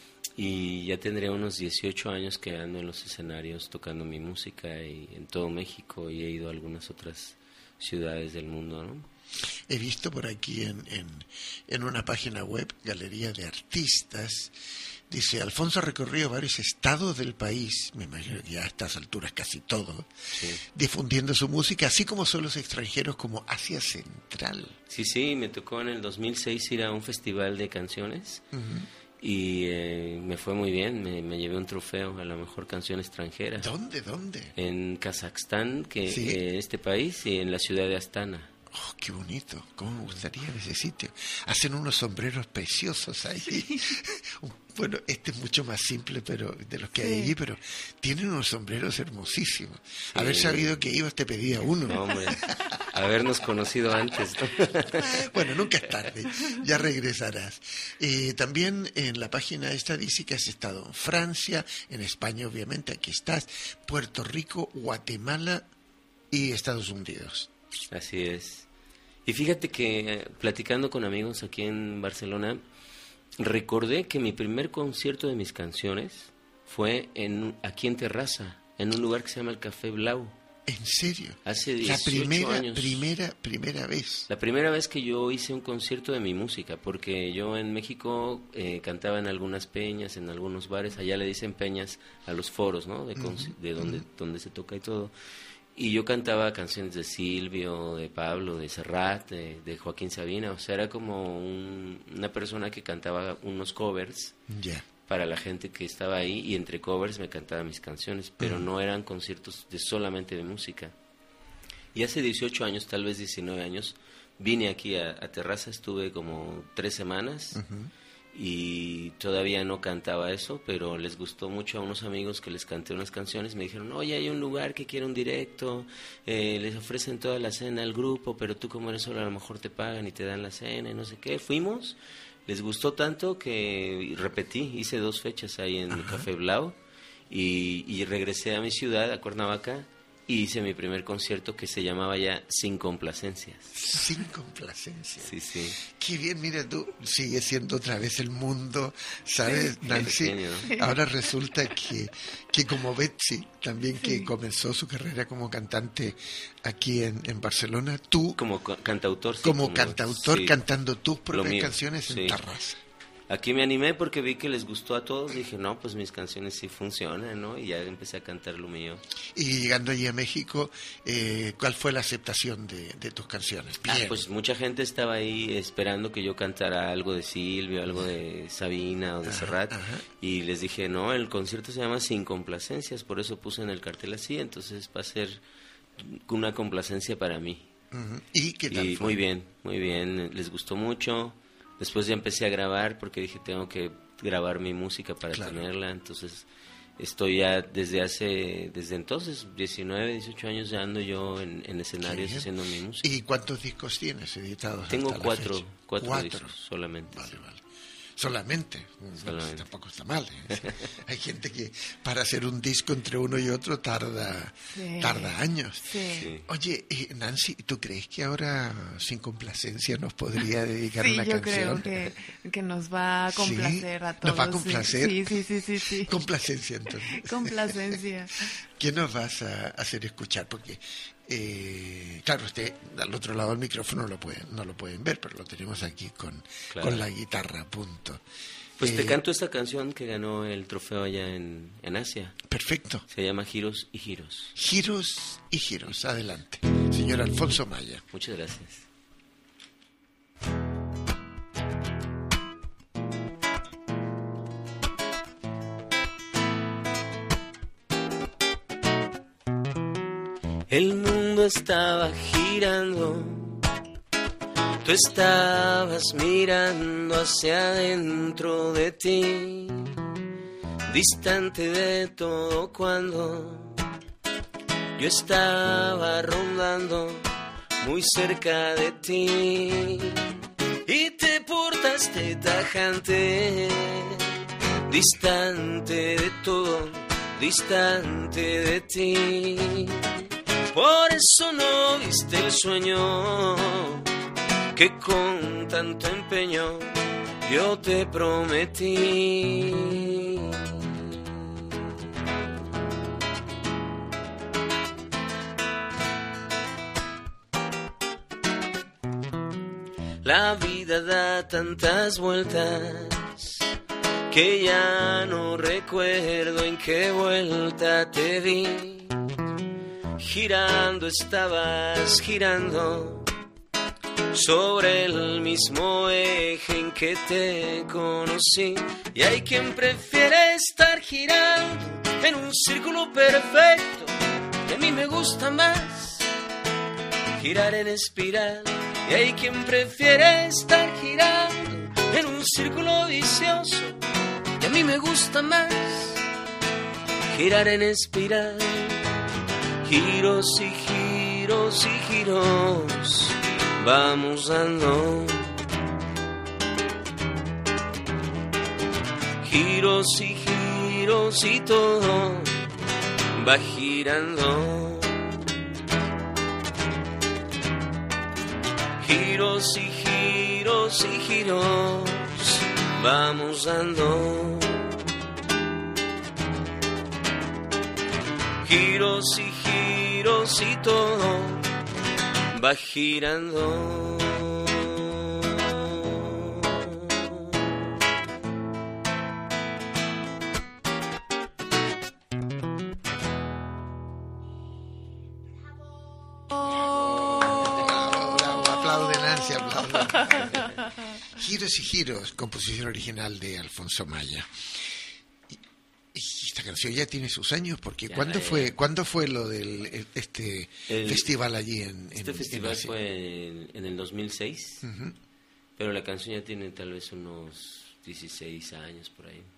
Y ya tendría unos dieciocho años que ando en los escenarios tocando mi música y en todo México y he ido a algunas otras ciudades del mundo, ¿no? He visto por aquí en, en, en una página web, Galería de Artistas, dice, Alfonso ha recorrido varios estados del país, me imagino que ya a estas alturas casi todo, sí. difundiendo su música, así como solos extranjeros como Asia Central. Sí, sí, me tocó en el dos mil seis ir a un festival de canciones. Uh-huh. Y eh, me fue muy bien, me, me llevé un trofeo a la mejor canción extranjera. ¿Dónde, dónde? En Kazajstán, que ¿Sí? eh, este país, y en la ciudad de Astana. Oh, qué bonito, cómo me gustaría en ese sitio. Hacen unos sombreros preciosos ahí. Sí. Bueno, este es mucho más simple pero de los que sí. hay allí, pero tienen unos sombreros hermosísimos. Sí. Haber sabido que ibas te pedía uno. No, hombre, habernos conocido antes, ¿no? Bueno, nunca es tarde, ya regresarás. Eh, también en la página esta dice que has estado en Francia, en España obviamente, aquí estás, Puerto Rico, Guatemala y Estados Unidos. Así es. Y fíjate que platicando con amigos aquí en Barcelona, recordé que mi primer concierto de mis canciones fue en aquí en Terrassa, en un lugar que se llama el Café Blau. ¿En serio? Hace dieciocho la primera, años. primera, primera vez. La primera vez que yo hice un concierto de mi música, porque yo en México eh, cantaba en algunas peñas, en algunos bares, allá le dicen peñas a los foros, ¿no? De, uh-huh. de donde, uh-huh. donde se toca y todo. Y yo cantaba canciones de Silvio, de Pablo, de Serrat, de, de Joaquín Sabina. O sea, era como un, una persona que cantaba unos covers yeah. para la gente que estaba ahí. Y entre covers me cantaba mis canciones, pero uh-huh. no eran conciertos de solamente de música. Y hace dieciocho años, tal vez diecinueve años, vine aquí a, a Terrassa, estuve como tres semanas. Uh-huh. Y todavía no cantaba eso, pero les gustó mucho a unos amigos que les canté unas canciones. Me dijeron, oye, hay un lugar que quiere un directo, eh, les ofrecen toda la cena al grupo, pero tú como eres solo a lo mejor te pagan y te dan la cena y no sé qué. Fuimos, les gustó tanto que repetí, hice dos fechas ahí en el Café Blau y, y regresé a mi ciudad, a Cuernavaca, y hice mi primer concierto que se llamaba ya Sin Complacencias. Sin Complacencias. Sí, sí. Qué bien, mira tú, sigue siendo otra vez el mundo, ¿sabes, Nancy? Pequeño, ¿no? Ahora resulta que, que como Betsy, también sí. que comenzó su carrera como cantante aquí en, en Barcelona, tú... Como cantautor. Sí, como, como cantautor, sí. cantando tus propias mío, canciones sí. en Terrassa. Aquí me animé porque vi que les gustó a todos. Dije, no, pues mis canciones sí funcionan, ¿no? Y ya empecé a cantar lo mío. Y llegando allí a México, eh, ¿cuál fue la aceptación de, de tus canciones? Bien. Ah, pues mucha gente estaba ahí esperando que yo cantara algo de Silvio, algo de Sabina o de ajá, Serrat. Ajá. Y les dije, no, el concierto se llama Sin Complacencias, por eso puse en el cartel así. Entonces va a ser una complacencia para mí. Uh-huh. ¿Y qué tal y fue? Muy bien, muy bien. Les gustó mucho. Después ya empecé a grabar porque dije tengo que grabar mi música para claro. tenerla, entonces estoy ya desde hace, desde entonces, diecinueve, dieciocho años ya ando yo en, en escenarios haciendo mi música. ¿Y cuántos discos tienes editados? Tengo hasta cuatro, la fecha? cuatro, cuatro discos solamente. Vale, vale. Solamente, Solamente. No, tampoco está mal. ¿eh? Hay gente que para hacer un disco entre uno y otro tarda sí. tarda años. Sí. Sí. Oye, eh, Nancy, ¿tú crees que ahora Sin Complacencia nos podría dedicar sí, una yo canción? creo que, que nos va a complacer ¿Sí? a todos. ¿Nos va a complacer? Sí, sí, sí, sí, sí. Complacencia, entonces. Complacencia. ¿Qué nos vas a hacer escuchar? Porque Eh, claro, usted al otro lado del micrófono lo pueden, no lo pueden ver, pero lo tenemos aquí con, claro. con la guitarra a punto. Pues eh, te canto esta canción que ganó el trofeo allá en, en Asia. Perfecto. Se llama Giros y Giros. Giros y Giros, adelante. Señor Alfonso Maya. Muchas gracias. El mundo estaba girando, tú estabas mirando hacia adentro de ti, distante de todo cuando yo estaba rondando muy cerca de ti. Y te portaste tajante, distante de todo, distante de ti. Por eso no viste el sueño que con tanto empeño yo te prometí. La vida da tantas vueltas que ya no recuerdo en qué vuelta te vi. Girando estabas girando sobre el mismo eje en que te conocí. Y hay quien prefiere estar girando en un círculo perfecto, y a mí me gusta más girar en espiral. Y hay quien prefiere estar girando en un círculo vicioso, y a mí me gusta más girar en espiral. Giros y giros y giros vamos dando, giros y giros y todo va girando. Giros y giros y giros vamos dando, giros y giros y todo va girando. Giros y giros, composición original de Alfonso Maya. Y, y esta canción ya tiene sus años, porque ya, ¿cuándo, eh, fue, ¿cuándo fue lo del este el, festival allí en, en Este festival en fue en, en el dos mil seis, uh-huh. Pero la canción ya tiene tal vez unos dieciséis años por ahí.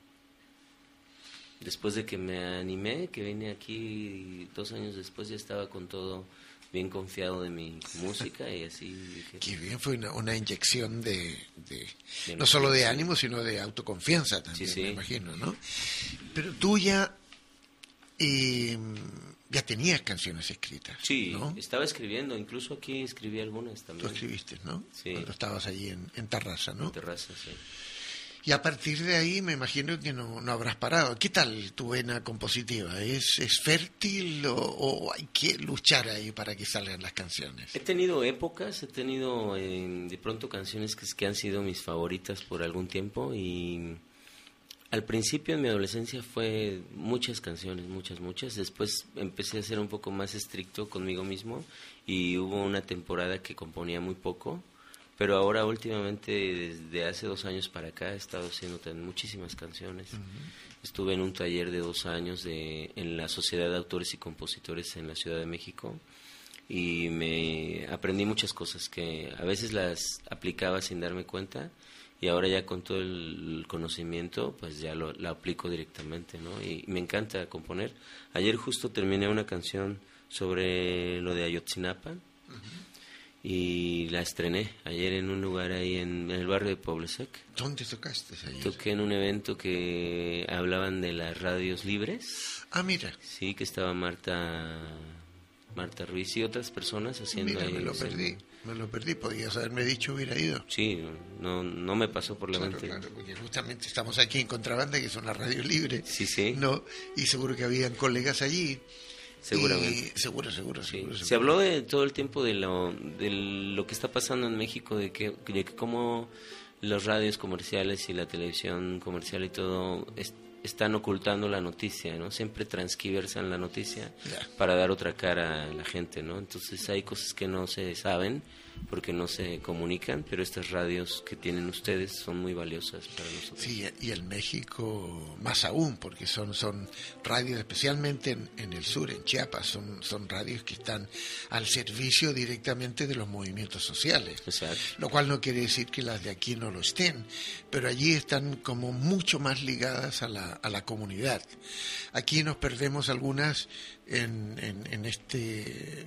Después de que me animé, que vine aquí dos años después, ya estaba con todo bien confiado de mi música y así dije... Qué bien, fue una, una inyección de, de, de no solo de ánimo, sino de autoconfianza también, sí, sí. Me imagino, ¿no? Pero tú ya, eh, ya tenías canciones escritas, sí, ¿no? Estaba escribiendo, incluso aquí escribí algunas también. Tú escribiste, ¿no? Sí. Cuando estabas allí en, en Tarrasa, ¿no? En Tarrasa, sí. Y a partir de ahí me imagino que no, no habrás parado. ¿Qué tal tu vena compositiva? ¿Es, es fértil o, o hay que luchar ahí para que salgan las canciones? He tenido épocas, he tenido eh, de pronto canciones que, que han sido mis favoritas por algún tiempo, y al principio en mi adolescencia fue muchas canciones, muchas, muchas. Después empecé a ser un poco más estricto conmigo mismo y hubo una temporada que componía muy poco. Pero ahora últimamente, desde hace dos años para acá, he estado haciendo muchísimas canciones. Uh-huh. Estuve en un taller de dos años de, en la Sociedad de Autores y Compositores en la Ciudad de México, y me aprendí muchas cosas que a veces las aplicaba sin darme cuenta, y ahora ya con todo el conocimiento pues ya lo, lo aplico directamente, ¿no? Y me encanta componer. Ayer justo terminé una canción sobre lo de Ayotzinapa. Uh-huh. Y la estrené ayer en un lugar ahí en, en el barrio de Poblesec. ¿Dónde tocaste ayer? Toqué en un evento que hablaban de las radios libres. Ah, mira. Sí, que estaba Marta Marta Ruiz y otras personas haciendo mira, ahí. me lo perdí, en... me lo perdí. Podías haberme dicho, hubiera ido. Sí, no no me pasó por la claro, mente. Claro, porque justamente estamos aquí en Contrabanda, que es una radio libre. Sí, sí. No, y seguro que habían colegas allí. Seguramente. Y seguro, seguro, sí. seguro, seguro. Se habló de todo el tiempo de lo, de lo que está pasando en México, de que, de que cómo las radios comerciales y la televisión comercial y todo es, están ocultando la noticia, ¿no? Siempre transquiversan la noticia Yeah. para dar otra cara a la gente, ¿no? Entonces hay cosas que no se saben porque no se comunican, pero estas radios que tienen ustedes son muy valiosas para nosotros. Sí, y en México más aún, porque son son radios, especialmente en, en el sur, en Chiapas, son, son radios que están al servicio directamente de los movimientos sociales. Exacto. Lo cual no quiere decir que las de aquí no lo estén, pero allí están como mucho más ligadas a la, a la comunidad. Aquí nos perdemos algunas en, en, en este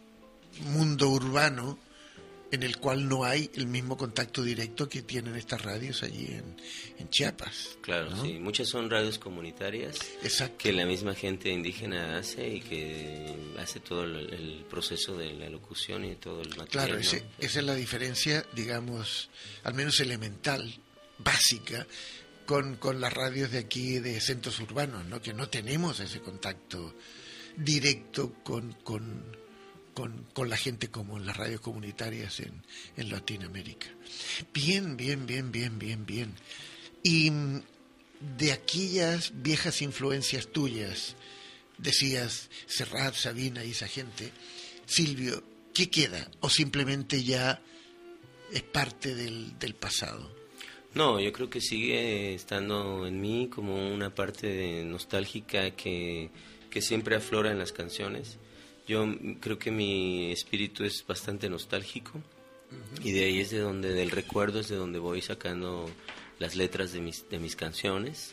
mundo urbano en el cual no hay el mismo contacto directo que tienen estas radios allí en, en Chiapas. Claro, ¿no? sí. Muchas son radios comunitarias. Exacto. Que la misma gente indígena hace y que hace todo el, el proceso de la locución y todo el material. Claro, ¿no? ese, esa es la diferencia, digamos, al menos elemental, básica, con, con las radios de aquí de centros urbanos, ¿no? Que no tenemos ese contacto directo con... con Con, con la gente como en las radios comunitarias en, en Latinoamérica. Bien, bien, bien, bien, bien, bien. Y de aquellas viejas influencias tuyas, decías Serrat, Sabina y esa gente, Silvio, ¿qué queda? ¿O simplemente ya es parte del, del pasado? No, yo creo que sigue estando en mí como una parte de nostálgica que, que siempre aflora en las canciones. Yo creo que mi espíritu es bastante nostálgico uh-huh. y de ahí es de donde, del recuerdo es de donde voy sacando las letras de mis, de mis canciones.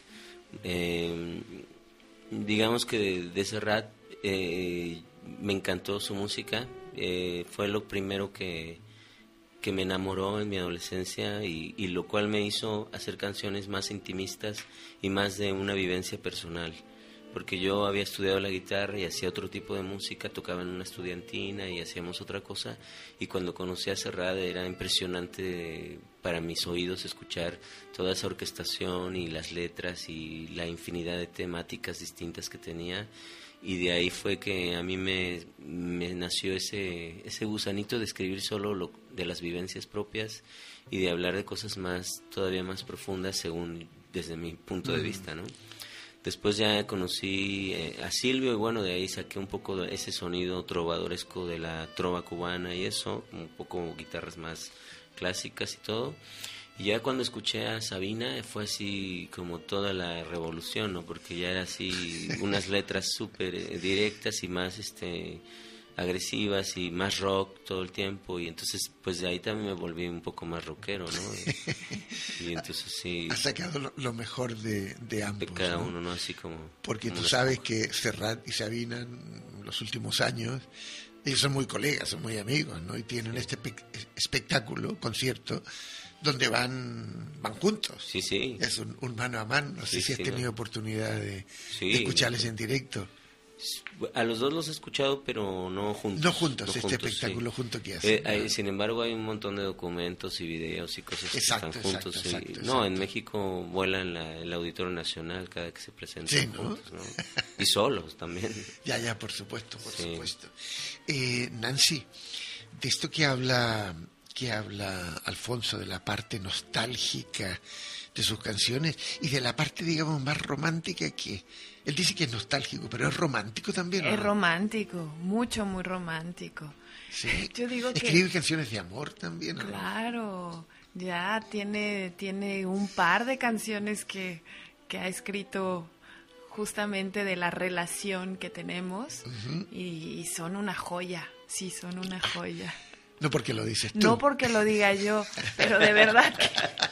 Eh, digamos que de, de Serrat eh, me encantó su música, eh, fue lo primero que, que me enamoró en mi adolescencia y, y lo cual me hizo hacer canciones más intimistas y más de una vivencia personal. Porque yo había estudiado la guitarra y hacía otro tipo de música, tocaba en una estudiantina y hacíamos otra cosa, y cuando conocí a Serrat era impresionante para mis oídos escuchar toda esa orquestación y las letras y la infinidad de temáticas distintas que tenía, y de ahí fue que a mí me, me nació ese, ese gusanito de escribir solo lo, de las vivencias propias y de hablar de cosas más, todavía más profundas según desde mi punto de vista, ¿no? Después ya conocí eh, a Silvio y bueno, de ahí saqué un poco de ese sonido trovadoresco de la trova cubana y eso, un poco guitarras más clásicas y todo. Y ya cuando escuché a Sabina fue así como toda la revolución, ¿no? Porque ya era así unas letras súper eh, directas y más este agresivas y más rock todo el tiempo, y entonces pues de ahí también me volví un poco más rockero, ¿no? Y, y entonces sí... Has sacado lo, lo mejor de, de ambos, de cada ¿no? uno, ¿no? Así como... Porque como tú sabes que Serrat y Sabina en los últimos años, ellos son muy colegas, son muy amigos, ¿no? Y tienen este pe- espectáculo, concierto, donde van van juntos. Sí, sí. Es un, un mano a mano. No sí, sé si has sí, tenido no. oportunidad de, sí. de escucharles en directo. A los dos los he escuchado, pero no juntos. No juntos, no este juntos, espectáculo sí. junto que hacen. Eh, hay, sin embargo, hay un montón de documentos y videos y cosas exacto, que están juntos. Exacto, y, exacto, no, exacto. en México vuelan la, el Auditorio Nacional cada que se presentan sí, ¿no? juntos, ¿no? Y solos también. Ya, ya, por supuesto, por sí. supuesto. Eh, Nancy, de esto que habla, que habla Alfonso, de la parte nostálgica de sus canciones y de la parte, digamos, más romántica, que él dice que es nostálgico, pero es romántico también, ¿no? Es romántico, mucho, muy romántico. Sí. Yo digo que... Escribe canciones de amor también, ¿no? Claro, ya tiene, tiene un par de canciones que, que ha escrito justamente de la relación que tenemos, uh-huh. y, y son una joya, sí, son una joya. No porque lo dices tú. No porque lo diga yo, pero de verdad que...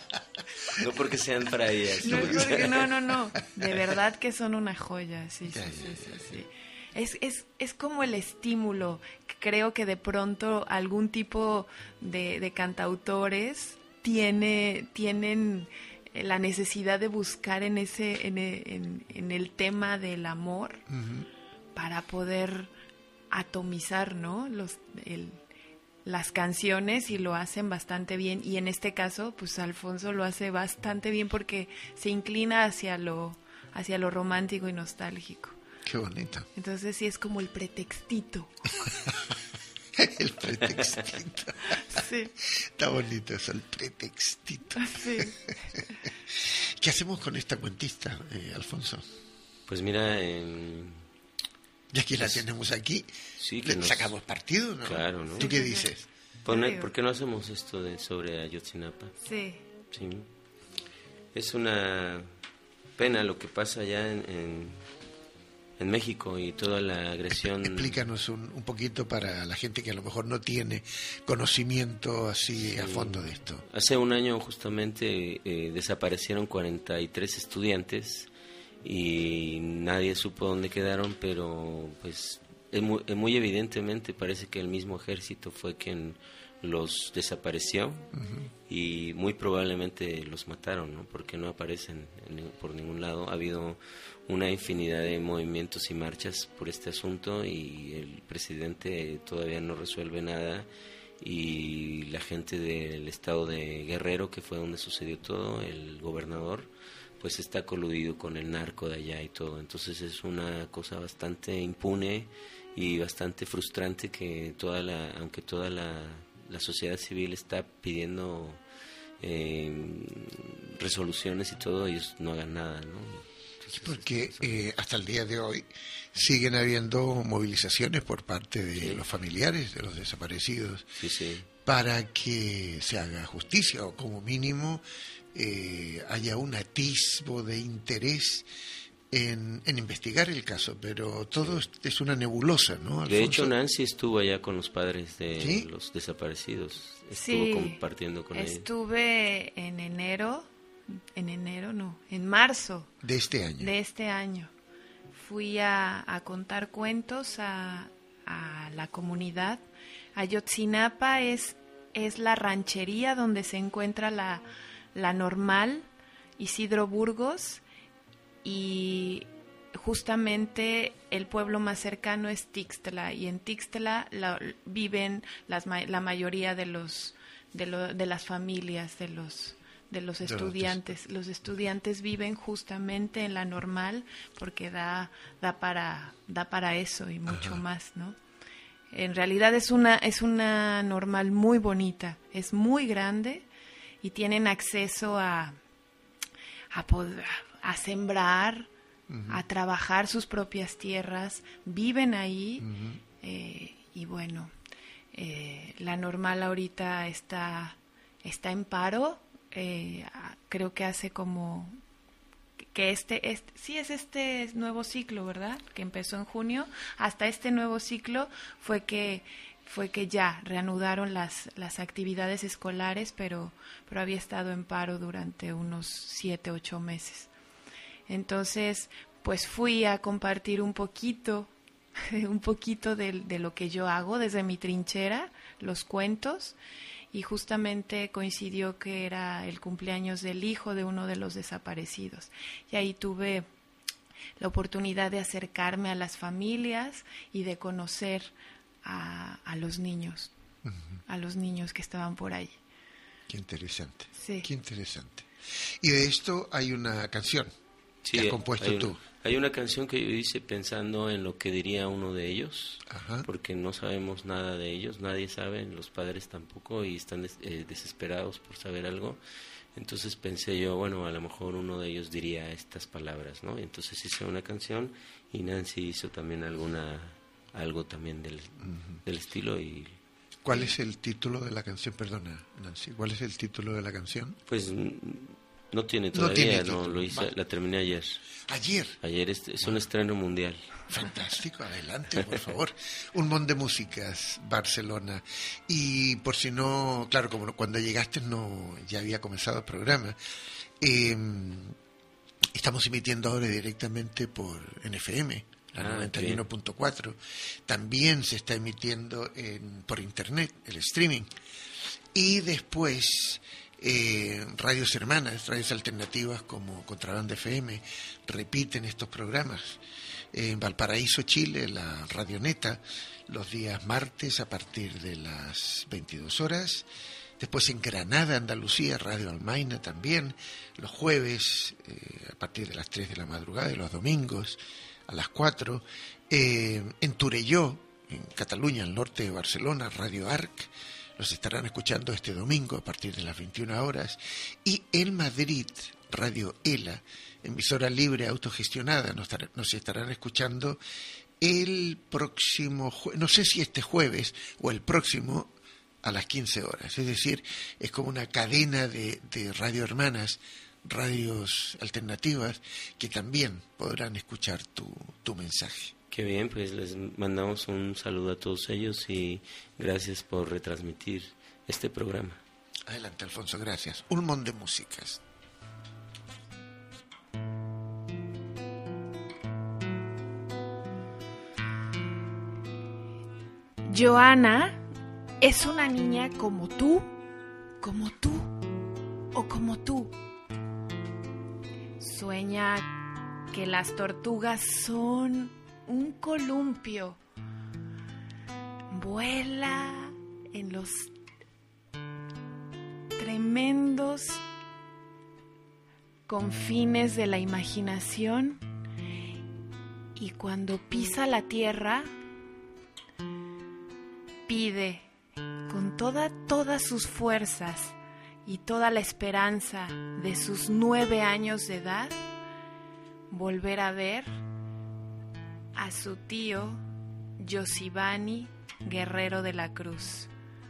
No porque sean para ellas. No, porque, no, no, no. De verdad que son una joya, sí, ya, sí, ya, sí, ya, sí, sí. Es, es, es como el estímulo. Creo que de pronto algún tipo de, de cantautores tiene, tienen la necesidad de buscar en ese, en, en, en el tema del amor, uh-huh. para poder atomizar, ¿no? Los, el, las canciones, y lo hacen bastante bien, y en este caso pues Alfonso lo hace bastante bien porque se inclina hacia lo hacia lo romántico y nostálgico. Qué bonito. Entonces sí es como el pretextito. El pretextito. Sí. Está bonito eso, el pretextito. Sí. ¿Qué hacemos con esta cuentista, eh, Alfonso? Pues mira, eh, ya que la pues, tenemos aquí, sí, que le nos, sacamos partido, ¿no? Claro, ¿no? ¿Tú qué dices? Poner, ¿por qué no hacemos esto de sobre Ayotzinapa? Sí. Sí. Es una pena lo que pasa allá en, en, en México y toda la agresión. Explícanos un, un poquito para la gente que a lo mejor no tiene conocimiento así sí. a fondo de esto. Hace un año justamente eh, desaparecieron cuarenta y tres estudiantes y nadie supo dónde quedaron, pero pues es muy, muy evidentemente parece que el mismo ejército fue quien los desapareció uh-huh. y muy probablemente los mataron, ¿no? Porque no aparecen en, por ningún lado. Ha habido una infinidad de movimientos y marchas por este asunto y el presidente todavía no resuelve nada, y la gente del estado de Guerrero, que fue donde sucedió todo, el gobernador, pues está coludido con el narco de allá y todo. Entonces es una cosa bastante impune y bastante frustrante que toda la, aunque toda la, la sociedad civil está pidiendo eh, resoluciones y todo, ellos no hagan nada, ¿no? Entonces, porque eh, hasta el día de hoy siguen habiendo movilizaciones por parte de sí. los familiares de los desaparecidos sí, sí. para que se haga justicia, o como mínimo eh, haya un atisbo de interés En, en investigar el caso, pero todo sí. es una nebulosa, ¿no, Alfonso? De hecho, Nancy estuvo allá con los padres de ¿Sí? los desaparecidos. Estuvo sí, compartiendo con ellos. Estuve en enero, en enero no, en marzo. De este año. De este año. Fui a, a contar cuentos a, a la comunidad. Ayotzinapa es, es la ranchería donde se encuentra la, la Normal, Isidro Burgos, y justamente el pueblo más cercano es Tixtla, y en Tixtla la, viven las, la mayoría de los de, lo, de las familias de los de los estudiantes. Los estudiantes viven justamente en la Normal porque da da para da para eso y mucho Ajá. más, ¿no? En realidad es una es una Normal muy bonita, es muy grande y tienen acceso a a poder a sembrar, uh-huh. a trabajar sus propias tierras, viven ahí, uh-huh. eh, y bueno, eh, la Normal ahorita está, está en paro, eh, creo que hace como, que este, este, sí es este nuevo ciclo, ¿verdad?, que empezó en junio, hasta este nuevo ciclo fue que fue que ya reanudaron las, las actividades escolares, pero, pero había estado en paro durante unos siete, ocho meses. Entonces, pues fui a compartir un poquito, un poquito de, de lo que yo hago desde mi trinchera, los cuentos, y justamente coincidió que era el cumpleaños del hijo de uno de los desaparecidos. Y ahí tuve la oportunidad de acercarme a las familias y de conocer a, a los niños, uh-huh. a los niños que estaban por ahí. Qué interesante, sí. qué interesante. Y de esto hay una canción. Sí, ¿Qué has compuesto hay tú? Una, hay una canción que yo hice pensando en lo que diría uno de ellos, Ajá. porque no sabemos nada de ellos, nadie sabe, los padres tampoco, y están des, eh, desesperados por saber algo. Entonces pensé yo, bueno, a lo mejor uno de ellos diría estas palabras, ¿no? Entonces hice una canción y Nancy hizo también alguna algo también del, uh-huh. del estilo. Y ¿cuál es el título de la canción? Perdona, Nancy, ¿cuál es el título de la canción? Pues no tiene todavía, no, tiene no lo hice, vale. la terminé ayer. ¿Ayer? Ayer, es, es un estreno mundial. Fantástico, adelante, por favor. Un Mon de Músicas, Barcelona. Y por si no, claro, como cuando llegaste no ya había comenzado el programa, eh, estamos emitiendo ahora directamente por N F M, la ah, noventa y uno punto cuatro. También se está emitiendo en, por internet, el streaming. Y después... Eh, radios hermanas, radios alternativas como Contrabanda F M repiten estos programas. Eh, en Valparaíso, Chile, la Radioneta, los días martes a partir de las veintidós horas. Después en Granada, Andalucía, Radio Almaina también, los jueves eh, a partir de las tres de la madrugada, y los domingos a las cuatro. Eh, en Turelló, en Cataluña, al norte de Barcelona, Radio Arc, los estarán escuchando este domingo a partir de las veintiuna horas. Y en Madrid, Radio ELA, emisora libre autogestionada, nos, tar- nos estarán escuchando el próximo, jue- no sé si este jueves o el próximo, a las quince horas. Es decir, es como una cadena de, de radio hermanas, radios alternativas, que también podrán escuchar tu, tu mensaje. Qué bien, pues les mandamos un saludo a todos ellos y gracias por retransmitir este programa. Adelante, Alfonso, gracias. Un montón de músicas. Joana es una niña como tú, como tú o como tú. Sueña que las tortugas son un columpio. Vuela en los tremendos confines de la imaginación y cuando pisa la tierra pide con toda, todas sus fuerzas y toda la esperanza de sus nueve años de edad volver a ver a su tío Yosivani Guerrero de la Cruz,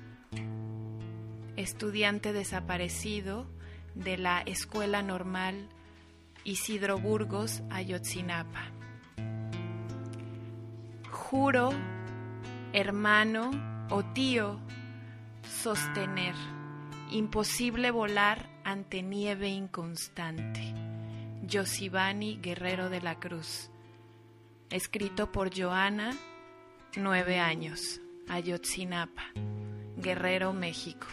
estudiante desaparecido de la Escuela Normal Isidro Burgos, Ayotzinapa. Juro, hermano o tío, sostener, imposible volar ante nieve inconstante. Yosivani Guerrero de la Cruz. Escrito por Joana, nueve años, Ayotzinapa, Guerrero, México.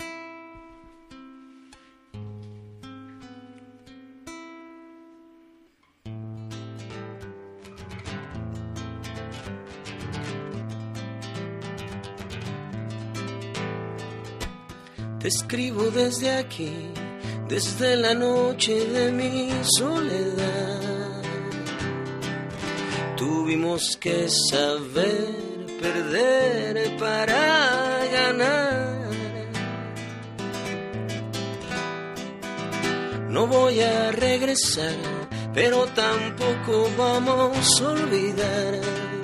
Te escribo desde aquí, desde la noche de mi soledad. Tuvimos que saber perder para ganar. No voy a regresar, pero tampoco vamos a olvidar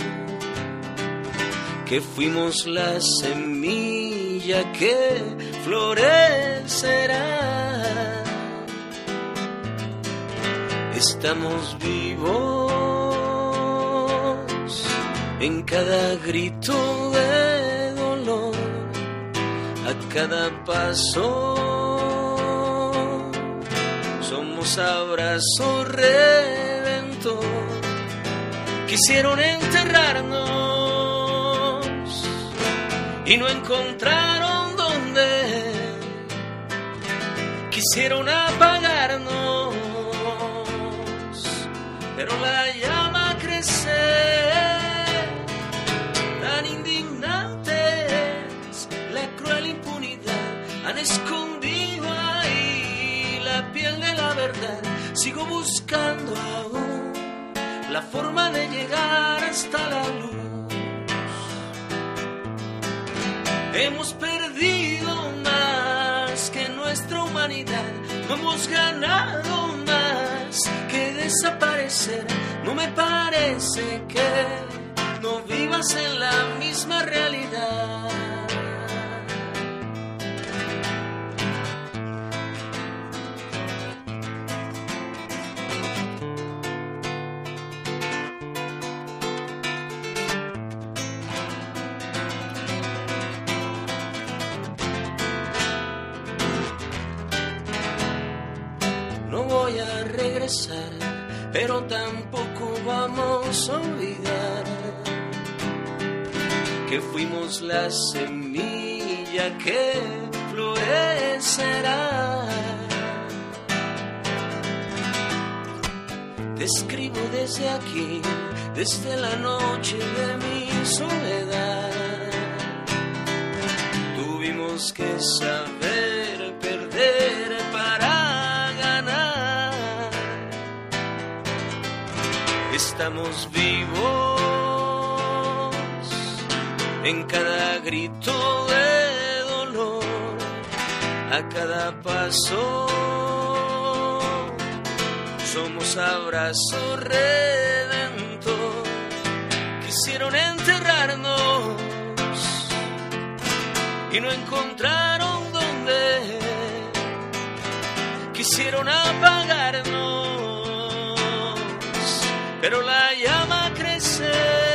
que fuimos la semilla que florecerá. Estamos vivos en cada grito de dolor, a cada paso somos abrazo redentor. Quisieron enterrarnos y no encontraron dónde. Quisieron apagarnos, pero la llama crece. Tan indignantes, la cruel impunidad, han escondido ahí la piel de la verdad. Sigo buscando aún la forma de llegar hasta la luz. Hemos perdido más que nuestra humanidad, no hemos ganado más que desaparecer. No me parece que no vivas en la misma realidad. No voy a regresar, pero tampoco vamos a olvidar que fuimos la semilla que florecerá. Te escribo desde aquí, desde la noche de mi soledad. Tuvimos que saber perder para ganar. Estamos vivos en cada grito de dolor, a cada paso. Somos abrazo redentor. Quisieron enterrarnos y no encontraron dónde. Quisieron apagarnos, pero la llama crece.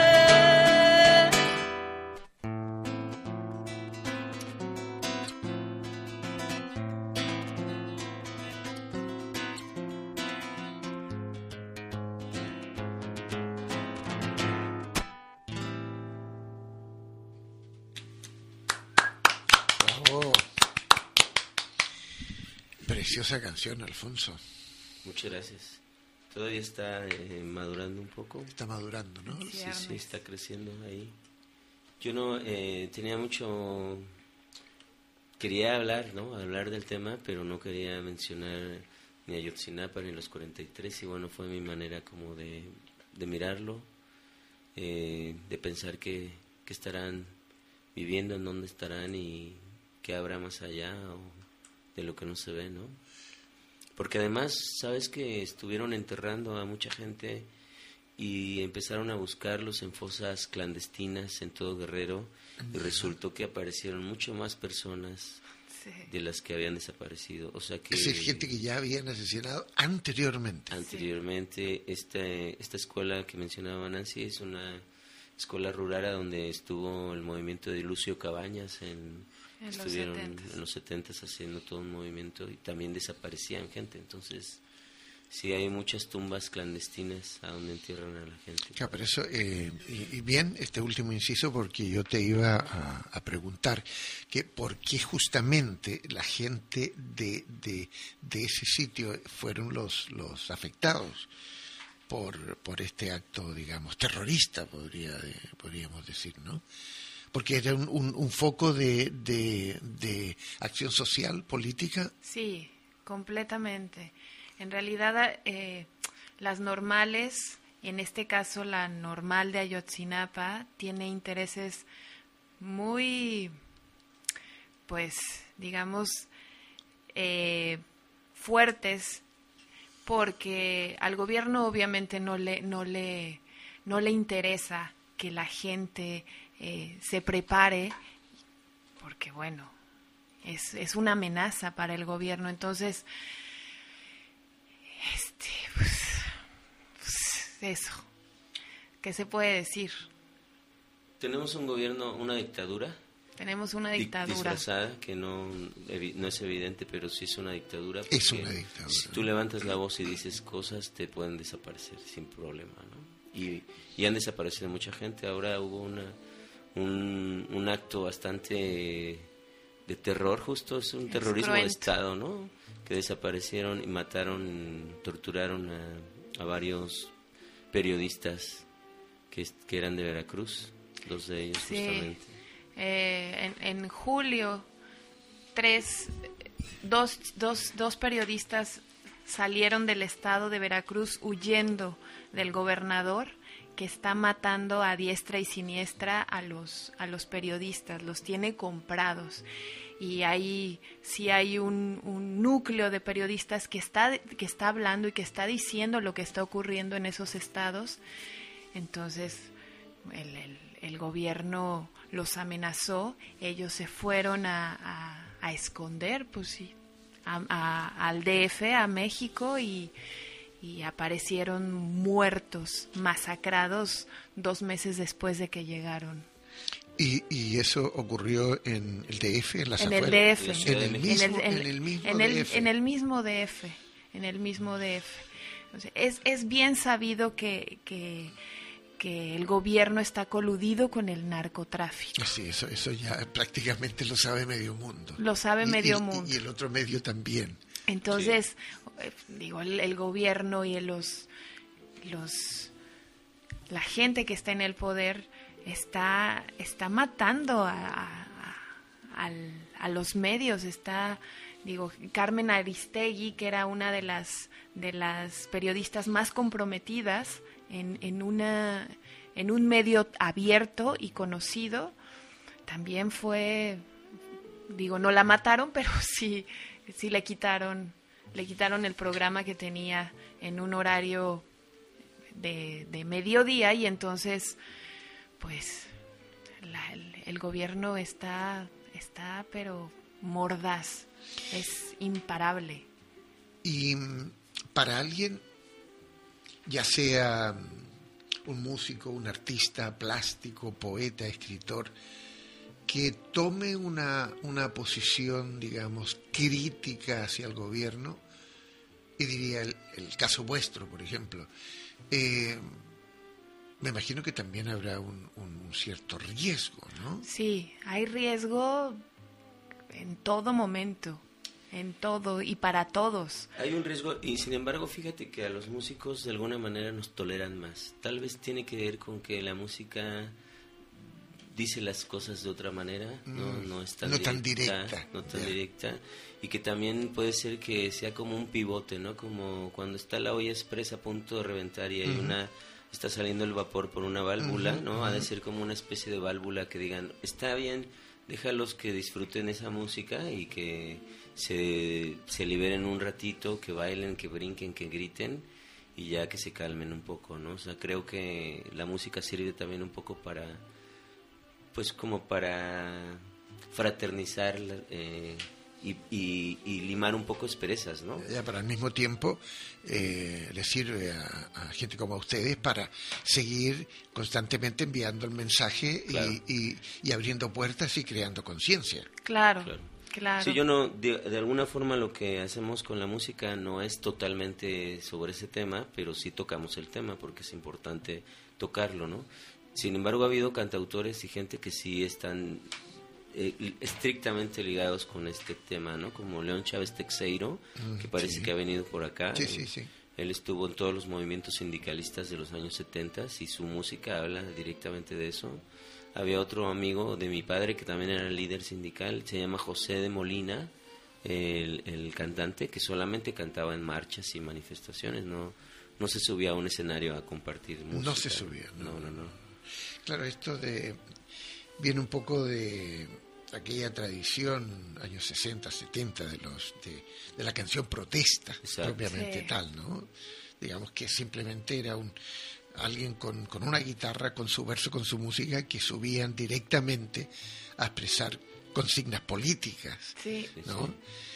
Preciosa canción, Alfonso. Muchas gracias. Todavía está eh, madurando un poco. Está madurando, ¿no? Sí, sí, está creciendo ahí. Yo no eh, tenía mucho... Quería hablar, ¿no? Hablar del tema, pero no quería mencionar ni Ayotzinapa ni los cuarenta y tres. Y bueno, fue mi manera como de, de mirarlo, eh, de pensar que, que estarán viviendo, en dónde estarán y qué habrá más allá o de lo que no se ve, ¿no? Porque además, sabes que estuvieron enterrando a mucha gente y empezaron a buscarlos en fosas clandestinas en todo Guerrero y resultó que aparecieron mucho más personas sí. de las que habían desaparecido. O sea que es decir, gente que ya habían asesinado anteriormente. Anteriormente, sí. este, esta escuela que mencionaba Nancy es una escuela rural a donde estuvo el movimiento de Lucio Cabañas en... En estuvieron los en los setentas haciendo todo un movimiento y también desaparecían gente. Entonces, sí hay muchas tumbas clandestinas a donde entierran a la gente. Claro, pero eso, eh, y, y bien, este último inciso, porque yo te iba a, a preguntar que por qué justamente la gente de, de, de ese sitio fueron los, los afectados por, por este acto, digamos, terrorista, podría, podríamos decir, ¿no? Porque era un, un, un foco de, de, de acción social, política. Sí, completamente. En realidad, eh, las normales, en este caso la normal de Ayotzinapa, tiene intereses muy, pues, digamos, eh, fuertes, porque al gobierno obviamente no le, no le, no le interesa que la gente Eh, se prepare, porque bueno, es, es una amenaza para el gobierno. Entonces, este, pues, pues eso, ¿qué se puede decir? Tenemos un gobierno, una dictadura. Tenemos una dictadura. Disfrazada, que no, no es evidente, pero sí es una dictadura. Es una dictadura. Si tú levantas la voz y dices cosas, te pueden desaparecer sin problema, ¿no? Y, y han desaparecido mucha gente. Ahora hubo una... Un, un acto bastante de terror, justo es un es terrorismo cruento. de Estado, ¿no? Que desaparecieron y mataron, torturaron a, a varios periodistas que, que eran de Veracruz, dos de ellos sí. justamente. Eh, en, en julio, tres, dos, dos, dos periodistas salieron del estado de Veracruz huyendo del gobernador, que está matando a diestra y siniestra a los a los periodistas, los tiene comprados. Y ahí sí hay un, un núcleo de periodistas que está que está hablando y que está diciendo lo que está ocurriendo en esos estados. Entonces el, el, el gobierno los amenazó, ellos se fueron a, a, a esconder, pues sí, a, a, al D F, a México, y y aparecieron muertos, masacrados dos meses después de que llegaron. ¿Y, y eso ocurrió en el D F, en las en afueras? el D F. En el mismo, en el, en, en el mismo en el, D F. En el mismo D F. En el mismo D F. O sea, es, es bien sabido que, que, que el gobierno está coludido con el narcotráfico. Sí, eso, eso ya prácticamente lo sabe medio mundo. Lo sabe y, medio y, mundo. Y el otro medio también. Entonces, sí. digo, el, el gobierno y los, los, la gente que está en el poder está, está matando a, a, a, a los medios. Está, digo, Carmen Aristegui, que era una de las, de las periodistas más comprometidas en, en, una, en un medio abierto y conocido, también fue digo, no la mataron, pero sí, sí le quitaron, le quitaron el programa que tenía en un horario de, de mediodía y entonces, pues, la, el, el gobierno está, está, pero mordaz, es imparable. Y para alguien, ya sea un músico, un artista plástico, poeta, escritor, que tome una, una posición, digamos, crítica hacia el gobierno, y diría el, el caso vuestro, por ejemplo, eh, me imagino que también habrá un, un cierto riesgo, ¿no? Sí, hay riesgo en todo momento, en todo y para todos. Hay un riesgo y sin embargo fíjate que a los músicos de alguna manera nos toleran más. Tal vez tiene que ver con que la música dice las cosas de otra manera, no, no es tan, no directa, tan directa, no tan yeah. directa, y que también puede ser que sea como un pivote, ¿no? Como cuando está la olla expresa a punto de reventar y hay uh-huh. una está saliendo el vapor por una válvula, uh-huh, ¿no? Uh-huh. Ha de ser como una especie de válvula que digan, está bien, déjalos que disfruten esa música y que se, se liberen un ratito, que bailen, que brinquen, que griten y ya que se calmen un poco, ¿no? O sea, creo que la música sirve también un poco para, pues como para fraternizar eh, y, y, y limar un poco asperezas, ¿no? Ya, pero al mismo tiempo eh, le sirve a, a gente como a ustedes para seguir constantemente enviando el mensaje claro. y, y, y abriendo puertas y creando conciencia. Claro, claro. Claro. Sí, yo no, de, de alguna forma lo que hacemos con la música no es totalmente sobre ese tema, pero sí tocamos el tema porque es importante tocarlo, ¿no? Sin embargo, ha habido cantautores y gente que sí están eh, estrictamente ligados con este tema, ¿no? Como León Chávez Texeiro, mm, que parece sí. que ha venido por acá. Sí, sí, sí. Él estuvo en todos los movimientos sindicalistas de los años setenta y su música habla directamente de eso. Había otro amigo de mi padre que también era líder sindical, se llama José de Molina, el, el cantante, que solamente cantaba en marchas y manifestaciones, no no se subía a un escenario a compartir música. No se subía, no, no, no. no. Claro, esto de viene un poco de aquella tradición, años sesenta, setenta, de los de, de la canción protesta, exacto. propiamente sí. tal, ¿no? Digamos que simplemente era un alguien con, con una guitarra, con su verso, con su música, que subían directamente a expresar consignas políticas, sí. ¿no?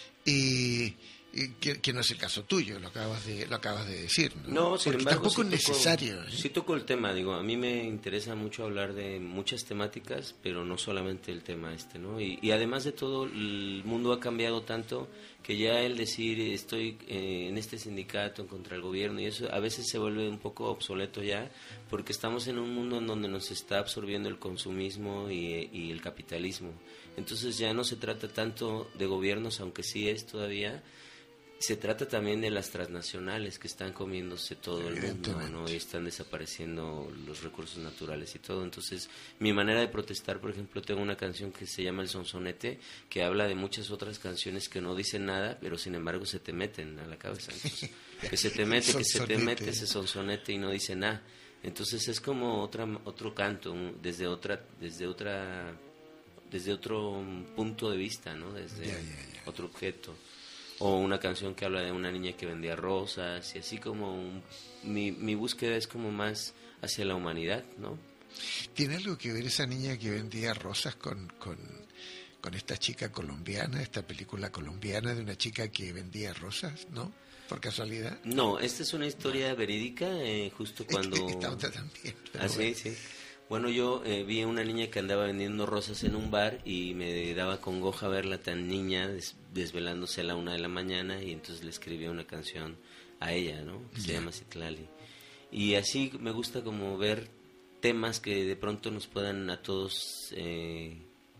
Y, y que, que no es el caso tuyo, lo acabas de lo acabas de decir, ¿no? No, sin Porque embargo, tampoco sí es necesario. Toco, ¿eh? Sí toco el tema, digo, a mí me interesa mucho hablar de muchas temáticas, pero no solamente el tema este, ¿no? Y, y además de todo, el mundo ha cambiado tanto que ya el decir estoy eh, en este sindicato en contra del gobierno y eso a veces se vuelve un poco obsoleto ya, porque estamos en un mundo en donde nos está absorbiendo el consumismo y, y el capitalismo. Entonces ya no se trata tanto de gobiernos, aunque sí es todavía, se trata también de las transnacionales que están comiéndose todo el mundo, ¿no? Y están desapareciendo los recursos naturales y todo. Entonces, mi manera de protestar, por ejemplo, tengo una canción que se llama El Sonsonete, que habla de muchas otras canciones que no dicen nada, pero sin embargo se te meten a la cabeza. Entonces, que se te mete, que se te mete ese sonsonete y no dice nada. Entonces es como otra otro canto, desde otra desde otra desde otro punto de vista, ¿no? Desde yeah, yeah, yeah. otro objeto. O una canción que habla de una niña que vendía rosas y así como un, mi, mi búsqueda es como más hacia la humanidad, ¿no? ¿Tiene algo que ver esa niña que vendía rosas con, con, con esta chica colombiana, esta película colombiana de una chica que vendía rosas, ¿no? ¿Por casualidad? No, esta es una historia verídica, eh, justo cuando... Esta otra también. Ah, sí, bueno. sí. Bueno, yo eh, vi a una niña que andaba vendiendo rosas en un bar y me daba congoja verla tan niña, des, desvelándose a la una de la mañana, y entonces le escribí una canción a ella, ¿no? Que se yeah. llama Citlali. Y así me gusta como ver temas que de pronto nos puedan a todos eh,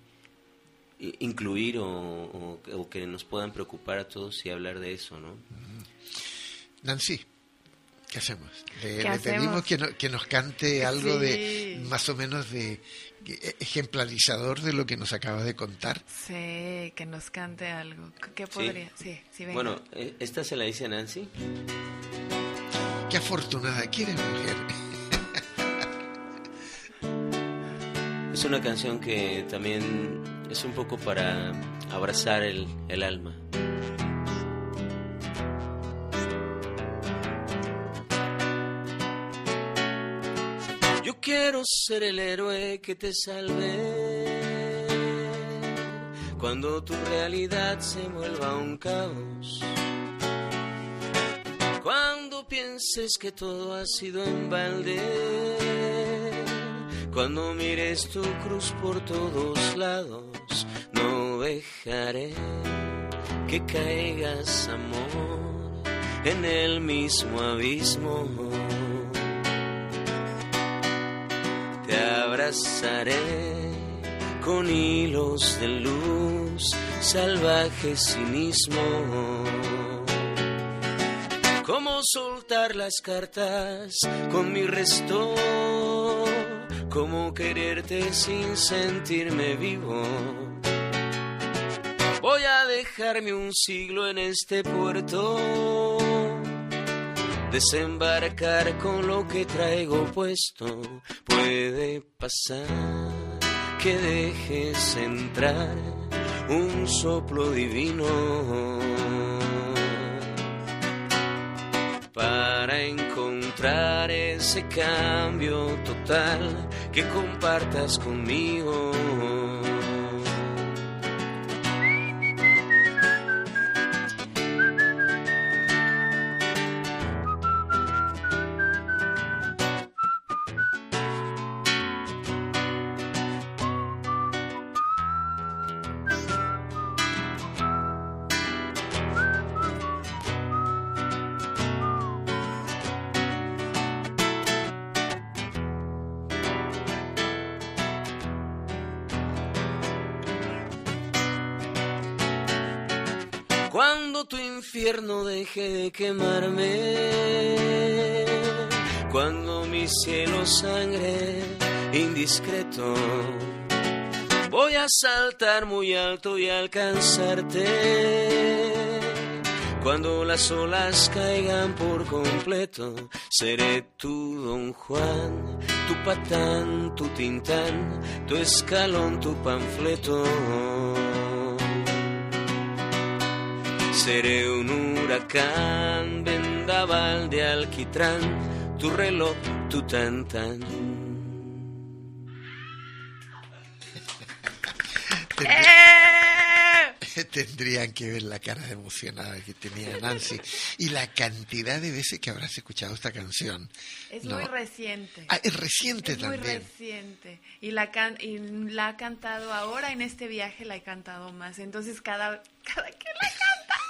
incluir o, o, o que nos puedan preocupar a todos y hablar de eso, ¿no? Nancy, ¿qué hacemos? Le, ¿Qué le hacemos? pedimos que, no, que nos cante algo sí. de más o menos de ejemplarizador de lo que nos acaba de contar. Sí, que nos cante algo. ¿Qué podría? Sí, sí, sí venga. Bueno, esta se la dice a Nancy. Qué afortunada, ¿quién es mujer? Es una canción que también es un poco para abrazar el, el alma. Yo quiero ser el héroe que te salve cuando tu realidad se vuelva un caos. Cuando pienses que todo ha sido en balde, cuando mires tu cruz por todos lados, no dejaré que caigas, amor, en el mismo abismo. Te abrazaré con hilos de luz, salvaje cinismo. Cómo soltar las cartas con mi resto, cómo quererte sin sentirme vivo. Voy a dejarme un siglo en este puerto, desembarcar con lo que traigo puesto. Puede pasar que dejes entrar un soplo divino para encontrar ese cambio total que compartas conmigo. Cuando tu infierno deje de quemarme, cuando mi cielo sangre indiscreto, voy a saltar muy alto y alcanzarte. Cuando las olas caigan por completo, seré tu Don Juan, tu Patán, tu Tintán, tu Escalón, tu panfleto. Seré un huracán, vendaval de alquitrán, tu reloj, tu tan tan. Tendría, tendrían que ver la cara de emocionada que tenía Nancy y la cantidad de veces que habrás escuchado esta canción. Es ¿no? muy reciente. Ah, es reciente es también. Muy reciente. Y la, can y la ha cantado ahora, en este viaje la he cantado más. Entonces cada, cada que la canta.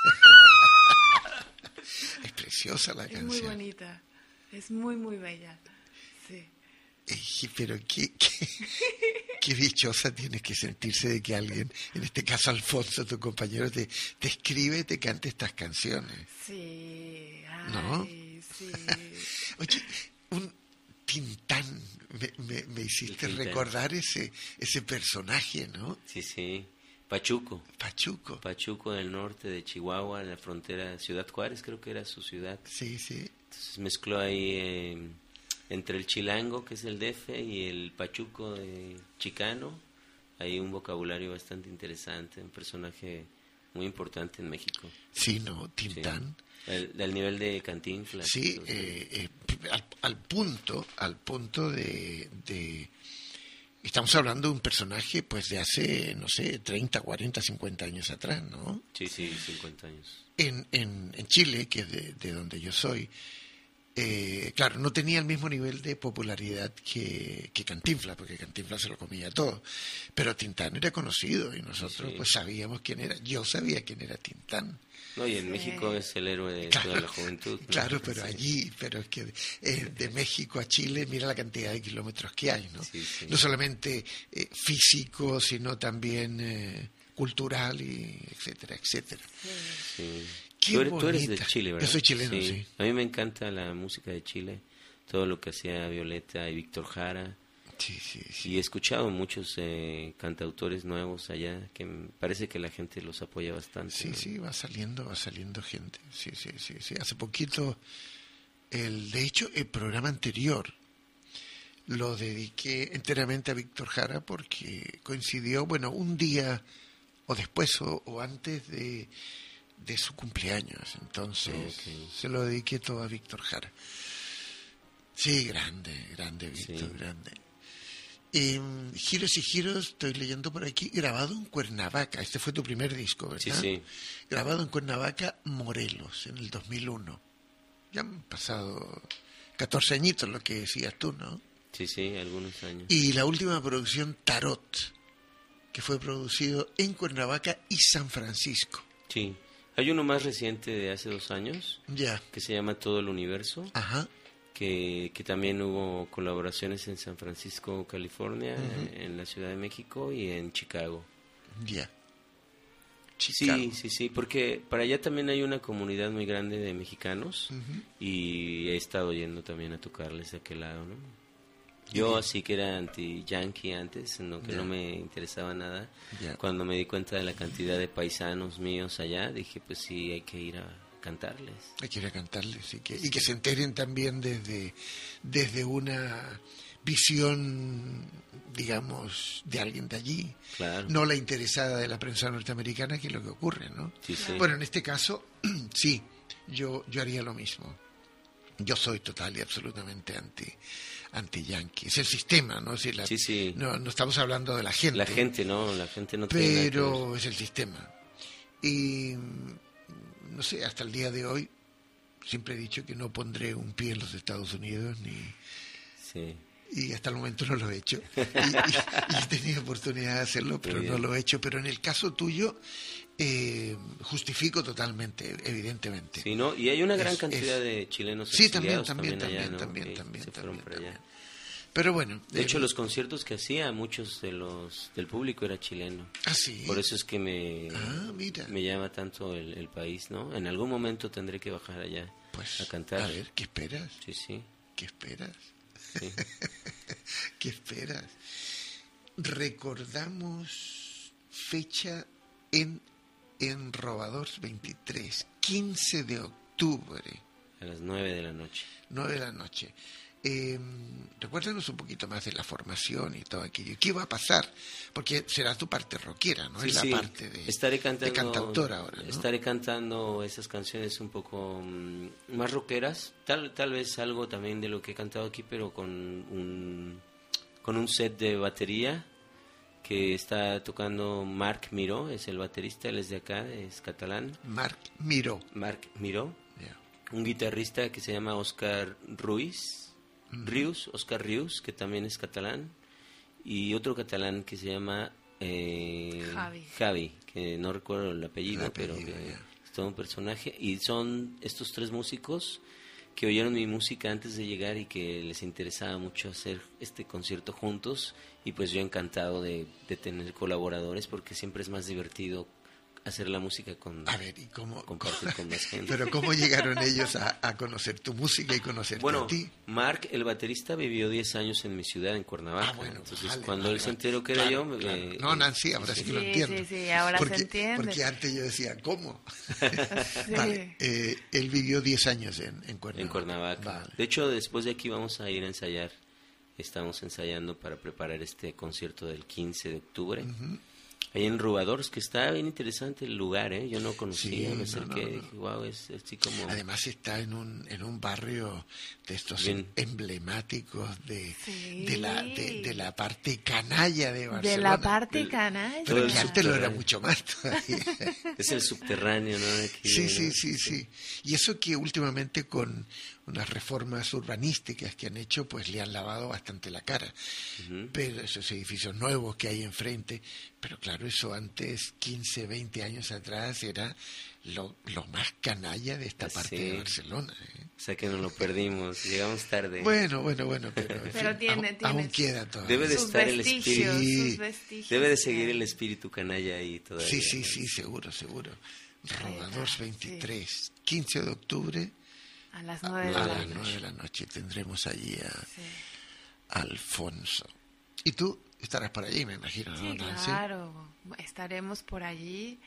Es preciosa la es canción. Es muy bonita. Es muy, muy bella. Sí. Eh, pero qué, qué, qué dichosa tienes que sentirse de que alguien, en este caso Alfonso, tu compañero, te, te escribe y te cante estas canciones. Sí. Ay, ¿no? Sí. Oye, un Tintán, me, me, me hiciste recordar ese, ese personaje, ¿no? Sí, sí. Pachuco. Pachuco. Pachuco del norte de Chihuahua, en la frontera, Ciudad Juárez creo que era su ciudad. Sí, sí. Entonces mezcló ahí eh, entre el chilango, que es el D F, y el pachuco de chicano. Hay un vocabulario bastante interesante, un personaje muy importante en México. Sí, ¿no? Tintán. Sí. El, del nivel de Cantinflas. Sí, eh, eh, al, al punto, al punto de... de Estamos hablando de un personaje pues de hace, no sé, treinta, cuarenta, cincuenta años atrás, ¿no? Sí, sí, cincuenta años. En, en, en Chile, que es de, de donde yo soy, eh, claro, no tenía el mismo nivel de popularidad que, que Cantinflas, porque Cantinflas se lo comía todo. Pero Tintán era conocido y nosotros sí. pues sabíamos quién era. Yo sabía quién era Tintán. No, y en sí. México es el héroe de claro, toda la juventud, ¿no? Claro, pero sí. allí, pero es que eh, de México a Chile, mira la cantidad de kilómetros que hay, ¿no? Sí, sí. No solamente eh, físico, sino también eh, cultural, y etcétera, etcétera. Sí. Qué tú, eres, bonita. tú eres de Chile, ¿verdad? Yo soy chileno, sí. sí. A mí me encanta la música de Chile, todo lo que hacía Violeta y Víctor Jara. Sí, sí, sí. Y he escuchado muchos eh, cantautores nuevos allá que me parece que la gente los apoya bastante. Sí, ¿no? sí, va saliendo, va saliendo gente. Sí, sí, sí, sí. Hace poquito, el, de hecho, el programa anterior lo dediqué enteramente a Víctor Jara porque coincidió, bueno, un día o después o, o antes de, de su cumpleaños. Entonces okay. se lo dediqué todo a Víctor Jara. Sí, grande, grande Víctor, sí. grande. Eh, Giros y Giros, estoy leyendo por aquí, grabado en Cuernavaca. Este fue tu primer disco, ¿verdad? Sí, sí. Grabado en Cuernavaca, Morelos, en el dos mil uno. Ya han pasado catorce añitos, lo que decías tú, ¿no? Sí, sí, algunos años. Y la última producción, Tarot, que fue producido en Cuernavaca y San Francisco. Sí. Hay uno más reciente de hace dos años, ya, que se llama Todo el Universo. Ajá. Que, que también hubo colaboraciones en San Francisco, California, uh-huh. en, en la Ciudad de México y en Chicago. Ya. Yeah. Sí, sí, sí, porque para allá también hay una comunidad muy grande de mexicanos uh-huh. y he estado yendo también a tocarles de aquel lado, ¿no? Yo yeah. así que era anti-yankee antes, no, que yeah. no me interesaba nada. Yeah. Cuando me di cuenta de la cantidad de paisanos míos allá, dije, pues sí, hay que ir a cantarles. Hay que ir a cantarles y que, y que se enteren también desde, desde una visión, digamos, de alguien de allí. Claro. No la interesada de la prensa norteamericana, que es lo que ocurre, ¿no? Sí, sí. Bueno, en este caso, sí, yo, yo haría lo mismo. Yo soy total y absolutamente anti anti-yankee. Es el sistema, ¿no? Si la, sí, sí. No, no estamos hablando de la gente. La gente, no, la gente no pero tiene Pero es el sistema. Y no sé, hasta el día de hoy siempre he dicho que no pondré un pie en los Estados Unidos ni sí. y hasta el momento no lo he hecho y, y, y he tenido oportunidad de hacerlo, pero no lo he hecho. Pero en el caso tuyo eh, justifico totalmente, evidentemente. Sí, ¿no? Y hay una gran es, cantidad es, de chilenos sí, también, también, también, allá, también, ¿no? también, que también, se también, fueron para allá. también. Pero bueno, de eh, hecho los conciertos que hacía, muchos de los del público era chileno. Ah, sí. Por eso es que me ah, mira. me llama tanto el, el país, ¿no? En algún momento tendré que bajar allá pues, a cantar. A ver, ¿qué esperas? Sí, sí. ¿Qué esperas? Sí. ¿Qué esperas? Recordamos fecha en en Robadores veintitrés, quince de octubre. A las nueve de la noche. nueve de la noche. Eh, recuérdanos un poquito más de la formación y todo aquello. ¿Qué va a pasar? Porque será tu parte rockera, ¿no? Sí, es la sí. parte de, estaré cantando, de cantautora ahora, ¿no? Estaré cantando esas canciones un poco um, más rockeras. Tal, tal vez algo también de lo que he cantado aquí, pero con un, con un set de batería que está tocando Marc Miró, es el baterista, él es de acá, es catalán. Marc Miró. Marc Miró. Yeah. Un guitarrista que se llama Óscar Ruiz. Rius, Óscar Rius, que también es catalán, y otro catalán que se llama eh, Javi. Javi, que no recuerdo el apellido, el apellido pero que yeah. es todo un personaje, y son estos tres músicos que oyeron mi música antes de llegar y que les interesaba mucho hacer este concierto juntos, y pues yo encantado de, de tener colaboradores, porque siempre es más divertido hacer la música con a ver y cómo compartir con más gente. Pero cómo llegaron ellos a, a conocer tu música y conocerte bueno, a ti. Marc, el baterista, vivió diez años en mi ciudad, en Cuernavaca. Ah, bueno, entonces vale, cuando vale, él se vale. enteró que claro, era yo, claro. eh, no Nancy, ahora sí, sí que lo entiendo. Sí, sí, ahora porque, se entiende. Porque antes yo decía, ¿cómo? Sí. Vale, eh, él vivió diez años en, en Cuernavaca. En Cuernavaca. Vale. De hecho, después de aquí vamos a ir a ensayar. Estamos ensayando para preparar este concierto del quince de octubre. Uh-huh. Ahí en Rubadores, que está bien interesante el lugar, ¿eh? Yo no conocía, sí, me acerqué, no, no, no. dije, wow, es así como... Además está en un en un barrio de estos bien. emblemáticos de, sí. de la de, de la parte canalla de Barcelona. De la parte el, canalla. Pero que antes lo era mucho más todavía. Es el subterráneo, ¿no? Aquí, sí, ¿no? sí, sí, sí. Y eso que últimamente con unas reformas urbanísticas que han hecho, pues le han lavado bastante la cara. Uh-huh. Pero esos edificios nuevos que hay enfrente, pero claro, eso antes, quince, veinte años atrás, era lo, lo más canalla de esta parte sí. de Barcelona. ¿eh? O sea que nos lo perdimos, llegamos tarde. Bueno, bueno, bueno, pero, en pero fin, tiene, aún, tiene aún queda todavía. Debe de sus estar el espíritu. Sí. Sus vestigios, Debe de seguir el espíritu canalla ahí todavía. Sí, sí, sí, seguro, seguro. Robadores veintitrés, sí. quince de octubre. A las nueve de, a la las noche. nueve de la noche tendremos allí a sí. Alfonso. ¿Y tú estarás por allí, me imagino? Sí, ¿no, Nancy? claro. Estaremos por allí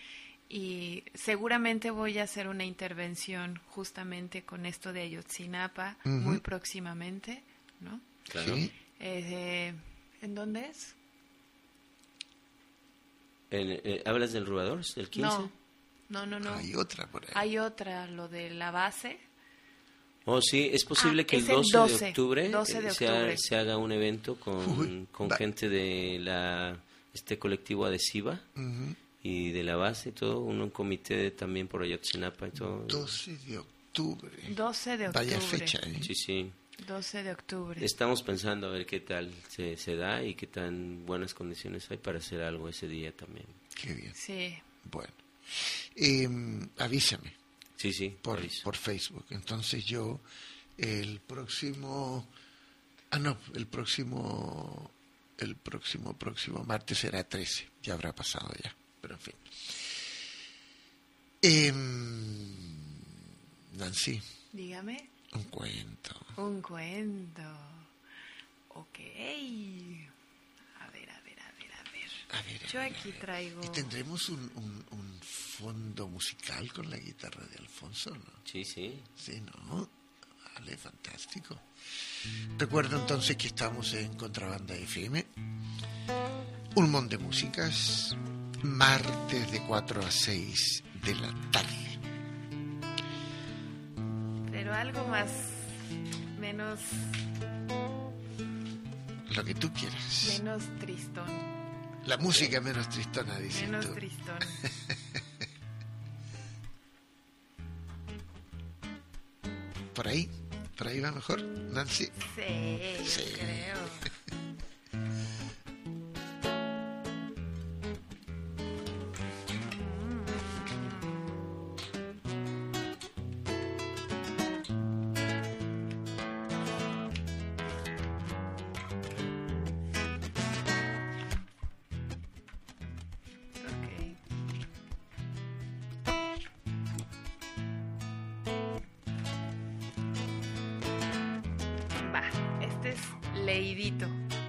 y seguramente voy a hacer una intervención justamente con esto de Ayotzinapa uh-huh. muy próximamente, ¿no? Claro. ¿Sí? Eh, ¿En dónde es? El, eh, ¿Hablas del Rubadores, del quince? No, no, no, no. Hay otra por ahí. Hay otra, lo de la base. Oh, sí, es posible Ah, que el es el doce, doce, de octubre, doce de eh, se, ha- octubre. se haga un evento con, Uy, con va. gente de la este colectivo Adhesiva Ujú. y de la base y todo, uno un comité de, también por Ayotzinapa y todo. doce de octubre. doce de octubre. Vaya fecha, ¿eh? Sí, sí. doce de octubre. Estamos pensando a ver qué tal se, se da y qué tan buenas condiciones hay para hacer algo ese día también. Qué bien. Sí. Bueno. Eh, avísame Sí, sí, por, aviso. por Facebook. Entonces yo el próximo... Ah, no, el próximo... El próximo, próximo martes será trece. Ya habrá pasado ya. Pero en fin. Eh, Nancy, Dígame. un cuento. Un cuento. Ok. A ver, a ver, a ver, a ver. A ver, a Yo ver, aquí a ver. traigo... ¿Y tendremos un, un, un fondo musical con la guitarra de Alfonso, no? Sí, sí. Sí, ¿no? Vale, fantástico. Recuerdo entonces que estamos en Contrabanda F M. Un montón de músicas. Martes de cuatro a seis de la tarde. Pero algo más... menos... Lo que tú quieras. menos tristón. La música menos tristona, dices Menos tú. tristón. ¿Por ahí? ¿Por ahí va mejor, Nancy? Sí, Sí. creo. Ok. Va, este es leidito.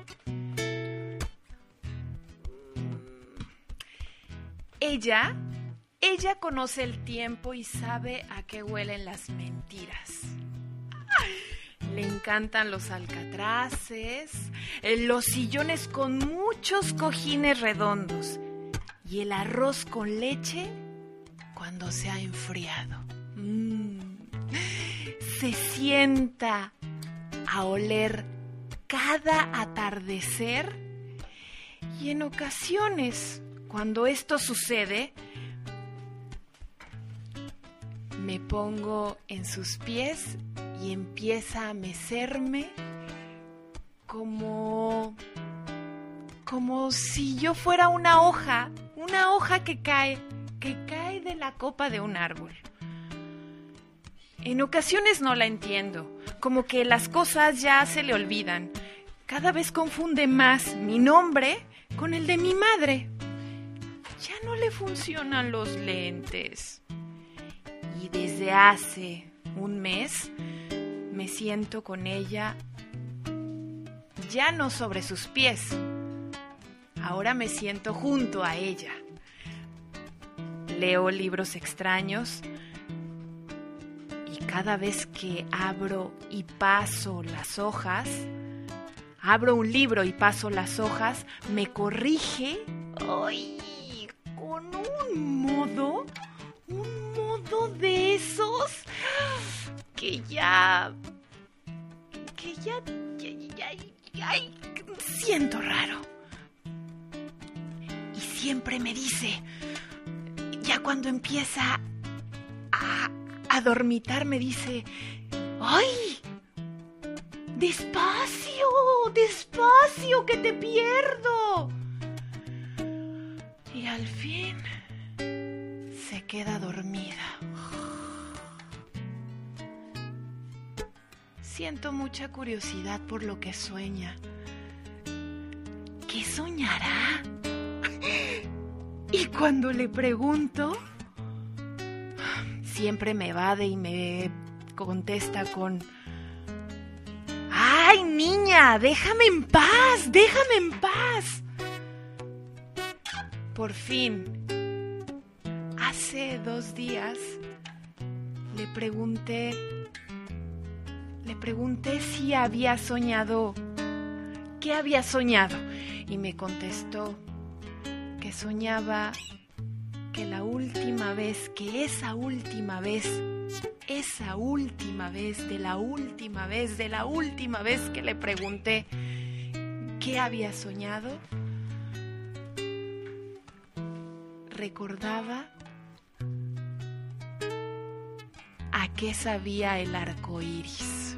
Ella, ella conoce el tiempo y sabe a qué huelen las mentiras. Le encantan los alcatraces, eh, los sillones con muchos cojines redondos y el arroz con leche cuando se ha enfriado. Mm. Se sienta a oler cada atardecer y en ocasiones, cuando esto sucede, me pongo en sus pies y empieza a mecerme como como si yo fuera una hoja, una hoja que cae, que cae de la copa de un árbol. En ocasiones no la entiendo, como que las cosas ya se le olvidan. Cada vez confunde más mi nombre con el de mi madre. Ya no le funcionan los lentes. Y desde hace un mes me siento con ella, ya no sobre sus pies. Ahora me siento junto a ella. Leo libros extraños y cada vez que abro y paso las hojas, abro un libro y paso las hojas, me corrige, ¡ay!, con un modo, un modo de esos que ya, que ya, ya, ya, ya, ya siento raro. Y siempre me dice, ya cuando empieza a, a dormitar, me dice, ¡ay! ¡Despacio! ¡Despacio! ¡Que te pierdo! Y al fin se queda dormida. Siento mucha curiosidad por lo que sueña. ¿Qué soñará? Y cuando le pregunto, siempre me evade y me contesta con: ¡ay, niña! ¡Déjame en paz! ¡Déjame en paz! Por fin, hace dos días, le pregunté, le pregunté si había soñado, qué había soñado, y me contestó que que soñaba que la última vez, que esa última vez, esa última vez, de la última vez, de la última vez que le pregunté qué había soñado, recordaba a qué sabía el arco iris.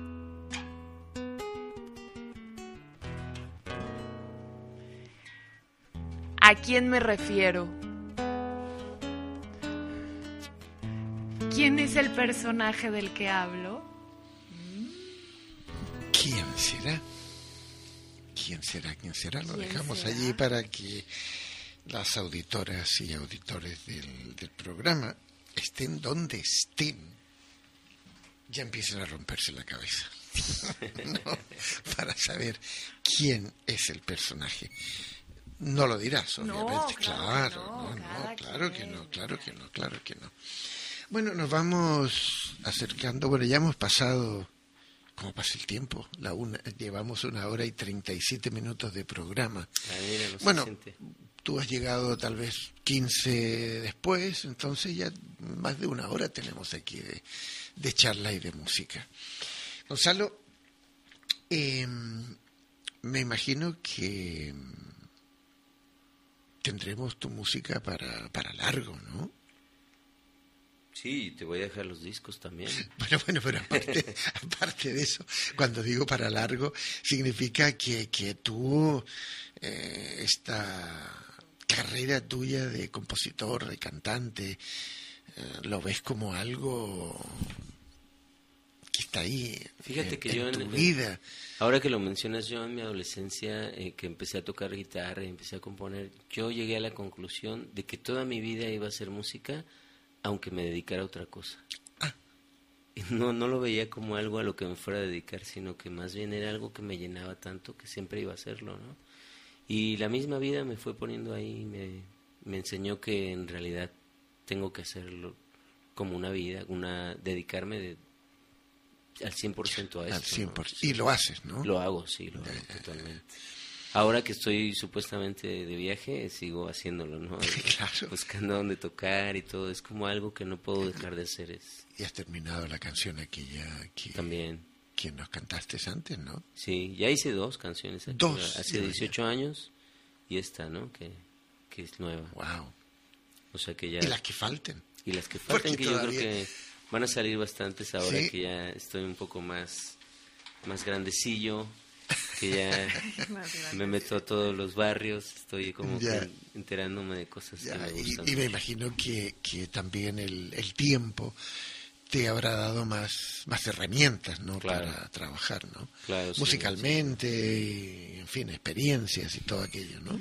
¿A quién me refiero? ¿Quién es el personaje del que hablo? ¿Quién será? ¿Quién será? ¿Quién será? Lo ¿Quién dejamos será? allí para que las auditoras y auditores del, del programa, estén donde estén, ya empiecen a romperse la cabeza. ¿No? Para saber quién es el personaje. No lo dirás, obviamente. No, claro, claro, no, no, no, cada claro que quien. no, claro que no, claro que no. Bueno, nos vamos acercando. Bueno, ya hemos pasado, ¿cómo pasa el tiempo? La una, llevamos una hora y treinta y siete minutos de programa. Ah, mira, no se Bueno, siente. tú has llegado tal vez quince después, entonces ya más de una hora tenemos aquí de, de charla y de música. Gonzalo, eh, me imagino que tendremos tu música para, para largo, ¿no? Sí, te voy a dejar los discos también. Bueno, bueno, pero aparte, aparte de eso, cuando digo para largo, significa que, que tú, eh, esta carrera tuya de compositor, de cantante, eh, lo ves como algo que está ahí. Fíjate en, que en yo tu en, vida. Ahora que lo mencionas, yo en mi adolescencia, eh, que empecé a tocar guitarra y empecé a componer, yo llegué a la conclusión de que toda mi vida iba a ser música, aunque me dedicara a otra cosa. Ah. No, no lo veía como algo a lo que me fuera a dedicar, sino que más bien era algo que me llenaba tanto que siempre iba a hacerlo, ¿no? Y la misma vida me fue poniendo ahí, me, me enseñó que en realidad tengo que hacerlo como una vida, una dedicarme de, al cien por ciento a esto. Al cien por ciento. ¿no? Y lo haces, ¿no? Lo hago, sí, lo hago totalmente. Ahora que estoy supuestamente de viaje, sigo haciéndolo, ¿no? Claro. Buscando dónde tocar y todo. Es como algo que no puedo dejar de hacer. Es... Y has terminado la canción aquella que, También. que nos cantaste antes, ¿no? Sí, ya hice dos canciones. Aquí, Dos. Hace ya, dieciocho años y esta, ¿no? Que, que es nueva. Wow. O sea que ya... Y las que falten. Y las que faltan, Porque que yo todavía- creo que van a salir bastantes ahora Sí. que ya estoy un poco más, más grandecillo, que ya me meto a todos los barrios, estoy como Ya. que enterándome de cosas Ya, que me y, gustan. y me imagino que, que también el, el tiempo te habrá dado más, más herramientas, ¿no? Claro. Para trabajar, ¿no? Claro, sí, musicalmente, y, en fin, experiencias y todo aquello, ¿no?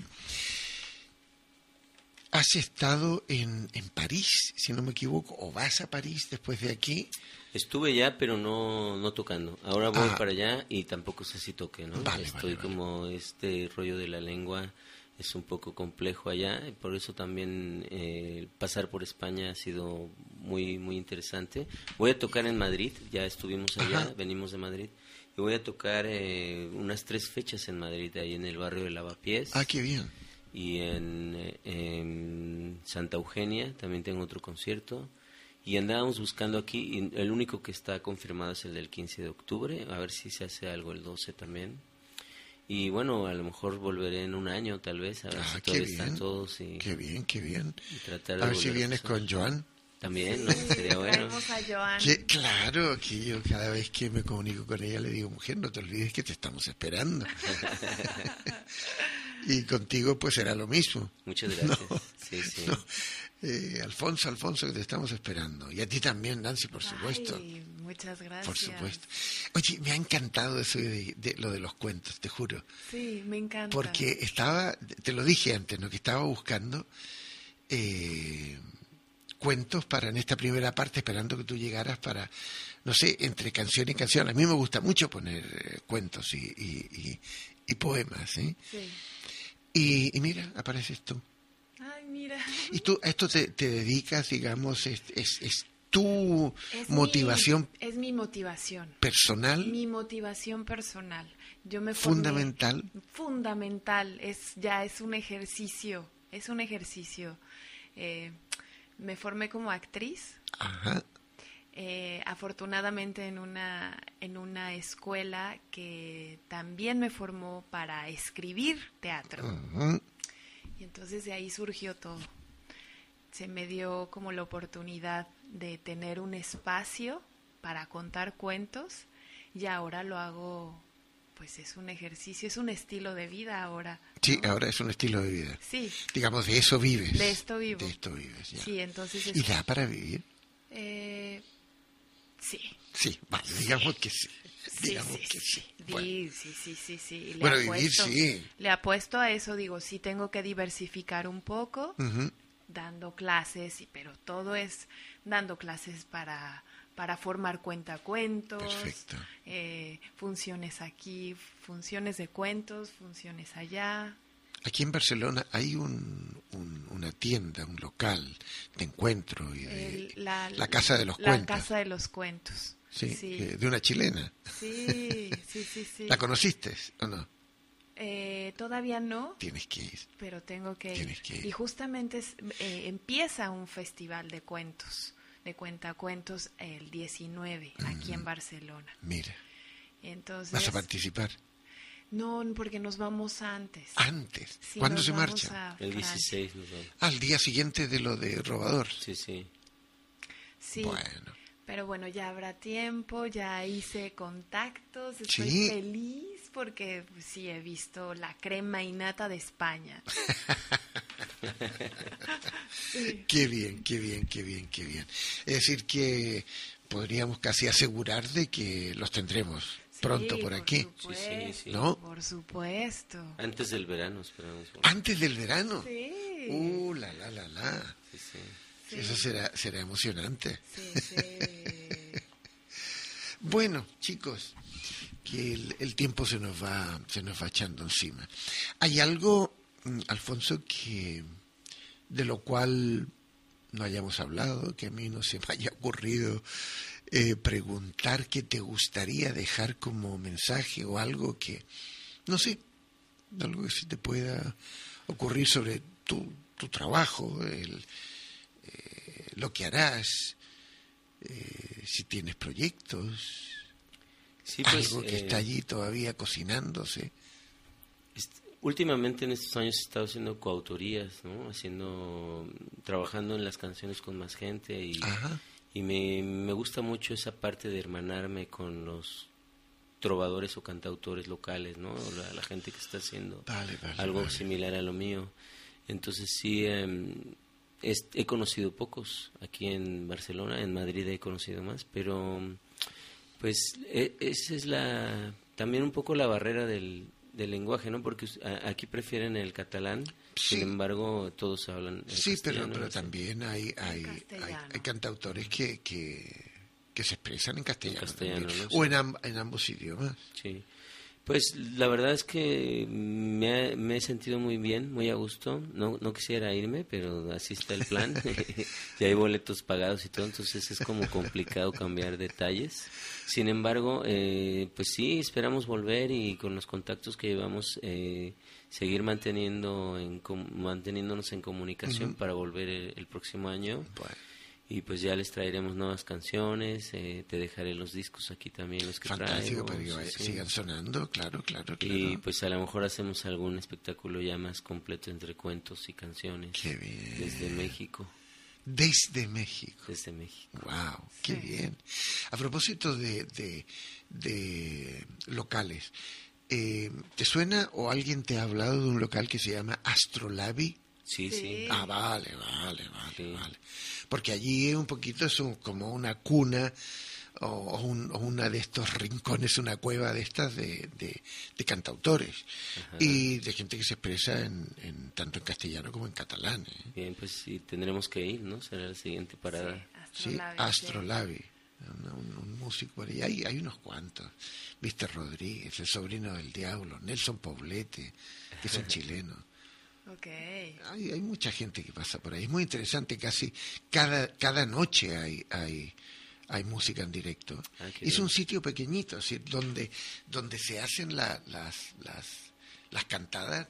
¿Has estado en, en París, si no me equivoco, o vas a París después de aquí? Estuve ya, pero no, no tocando. Ahora voy Ah. para allá y tampoco sé si toque, ¿no? Vale, Estoy vale, vale. como este rollo de la lengua es un poco complejo allá, y por eso también eh, pasar por España ha sido muy muy interesante. Voy a tocar en Madrid, ya estuvimos allá, Ajá. venimos de Madrid, y voy a tocar eh, unas tres fechas en Madrid, ahí en el barrio de Lavapiés. Ah, qué bien. Y en, eh, en Santa Eugenia también tengo otro concierto. Y andábamos buscando aquí, y el único que está confirmado es el del quince de octubre, a ver si se hace algo el doce también. Y bueno, a lo mejor volveré en un año tal vez, a ver Ah, si qué todavía bien. están todos. Y, Qué bien, qué bien. y tratar de A ver si volver vienes pasar. con Joan. También, ¿no? Sería bueno. Traemos a Joan. Que, claro, que yo cada vez que me comunico con ella le digo, mujer, no te olvides que te estamos esperando. Y contigo pues será lo mismo. Muchas gracias. No, Sí, sí. no. Eh, Alfonso, Alfonso, que te estamos esperando. Y a ti también, Nancy, por supuesto. Ay, muchas gracias. Por supuesto. Oye, me ha encantado eso de, de lo de los cuentos, te juro. Sí, me encanta. Porque estaba, te lo dije antes, ¿no? Que estaba buscando eh, cuentos para en esta primera parte, esperando que tú llegaras para, no sé, entre canción y canción. A mí me gusta mucho poner eh, cuentos y, y, y, y poemas, ¿eh? Sí. Y, y mira, apareces tú. Ay, mira. Y tú a esto te, te dedicas, digamos, es, es, es tu Es motivación mi- es mi motivación. personal, Mi motivación personal. Yo me formé- fundamental. Fundamental. Es, ya es un ejercicio es un ejercicio. Eh, me formé como actriz. Ajá. Eh, afortunadamente en una, en una escuela que también me formó para escribir teatro. Uh-huh. Y entonces de ahí surgió todo. Se me dio como la oportunidad de tener un espacio para contar cuentos y ahora lo hago, pues es un ejercicio, es un estilo de vida ahora. Sí, ¿no? ahora es un estilo de vida. Sí. Digamos, de eso vives. De esto vivo. De esto vives, ya. Sí, entonces... Es... ¿Y da para vivir? Eh, sí. Sí, vale, digamos que sí. Sí, digamos sí, que sí. sí. Bueno, Sí, sí, sí, sí, sí. Le bueno apuesto, vivir sí. Le apuesto a eso, digo, sí tengo que diversificar un poco, Uh-huh. dando clases, y, pero todo es dando clases para, para formar cuentacuentos, Perfecto. eh, funciones aquí, funciones de cuentos, funciones allá. Aquí en Barcelona hay un, un- una tienda, un local de encuentro y de El- la, la Casa de los la Cuentos. Casa de los Cuentos. Sí, Sí, que- de una chilena. sí, sí, sí. sí. ¿La conociste o no? Eh, todavía no, Tienes que ir. pero tengo que Tienes ir. que ir. Y justamente es- eh, empieza un festival de cuentos, de cuentacuentos el diecinueve aquí en Barcelona. Mira, Entonces, ¿vas a participar? no, porque nos vamos antes. Antes. Sí, ¿Cuándo nos se vamos marcha? a El Francia. dieciséis nos vamos. Al día siguiente de lo de Robador. Sí, sí. Sí, Bueno, pero bueno, ya habrá tiempo, ya hice contactos, estoy Sí. feliz porque pues, sí he visto la crema innata de España. Sí. qué bien, qué bien, qué bien, qué bien. Es decir, que podríamos casi asegurar de que los tendremos pronto Sí, por aquí. supuesto, Sí, sí, sí. ¿No? Por supuesto. Antes del verano esperamos. Antes del verano. Sí. Uh, la, la, la, la. Sí, sí. Sí. Eso será, será emocionante. Sí, sí. Bueno, chicos, que el, el tiempo se nos va, se nos va echando encima. Hay algo, mm, Alfonso, que de lo cual no hayamos hablado, que a mí no se me haya ocurrido eh, preguntar, qué te gustaría dejar como mensaje o algo que, no sé, algo que se te pueda ocurrir sobre tu, tu trabajo, el, eh, lo que harás, eh, si tienes proyectos, Sí, pues, algo que eh, está allí todavía cocinándose. est- últimamente en estos años he estado haciendo coautorías, ¿no? Haciendo, trabajando en las canciones con más gente y, Ajá. y me, me gusta mucho esa parte de hermanarme con los trovadores o cantautores locales, ¿no? La, la gente que está haciendo Vale, vale, algo vale. similar a lo mío. Entonces sí, em, es- he conocido pocos aquí en Barcelona, en Madrid he conocido más, pero pues e- esa es la también un poco la barrera del, del lenguaje, ¿no? Porque us- a- aquí prefieren el catalán, Sí. sin embargo todos hablan el Sí, pero, castellano, pero ¿no? también hay, hay, hay, castellano. hay cantautores que, que, que se expresan en castellano, En castellano, también, ¿no? o Sí. en, amb- en ambos idiomas. Sí. Pues la verdad es que me, ha- me he sentido muy bien, muy a gusto. No, no quisiera irme, pero así está el plan. Ya hay boletos pagados y todo, entonces es como complicado cambiar detalles. Sin embargo, eh, pues sí, esperamos volver y con los contactos que llevamos, eh, seguir manteniendo en, com- manteniéndonos en comunicación Ujú. para volver el, el próximo año. Bueno, Y pues ya les traeremos nuevas canciones, eh, te dejaré los discos aquí también, los que fantástico, traigo. para que sí, vaya- sí. sigan sonando, claro, claro, claro. Y pues a lo mejor hacemos algún espectáculo ya más completo entre cuentos y canciones. Qué bien. Desde México. Desde México. Desde México. Wow, qué Sí. bien. A propósito de, de, de locales, eh, ¿te suena o alguien te ha hablado de un local que se llama Astrolabi? Sí, sí. Sí. Ah, vale, vale, vale, Sí. vale. Porque allí un poquito es un- como una cuna o, o un- o una de estos rincones, una cueva de estas de, de, de cantautores Ajá. y de gente que se expresa en, en tanto en castellano como en catalán. ¿eh? Bien, pues sí, tendremos que ir, ¿no? Será la siguiente parada. Sí, Astrolabi, Astrolabi, un, un- un músico por ahí. Hay, hay unos cuantos. Víctor Rodríguez, el sobrino del diablo, Nelson Poblete, que es un chileno. Ok. Hay, hay mucha gente que pasa por ahí. Es muy interesante, casi cada, cada noche hay, hay, hay música en directo. Ah, qué Es bien. un sitio pequeñito, así, donde, donde se hacen la- las, las, las cantadas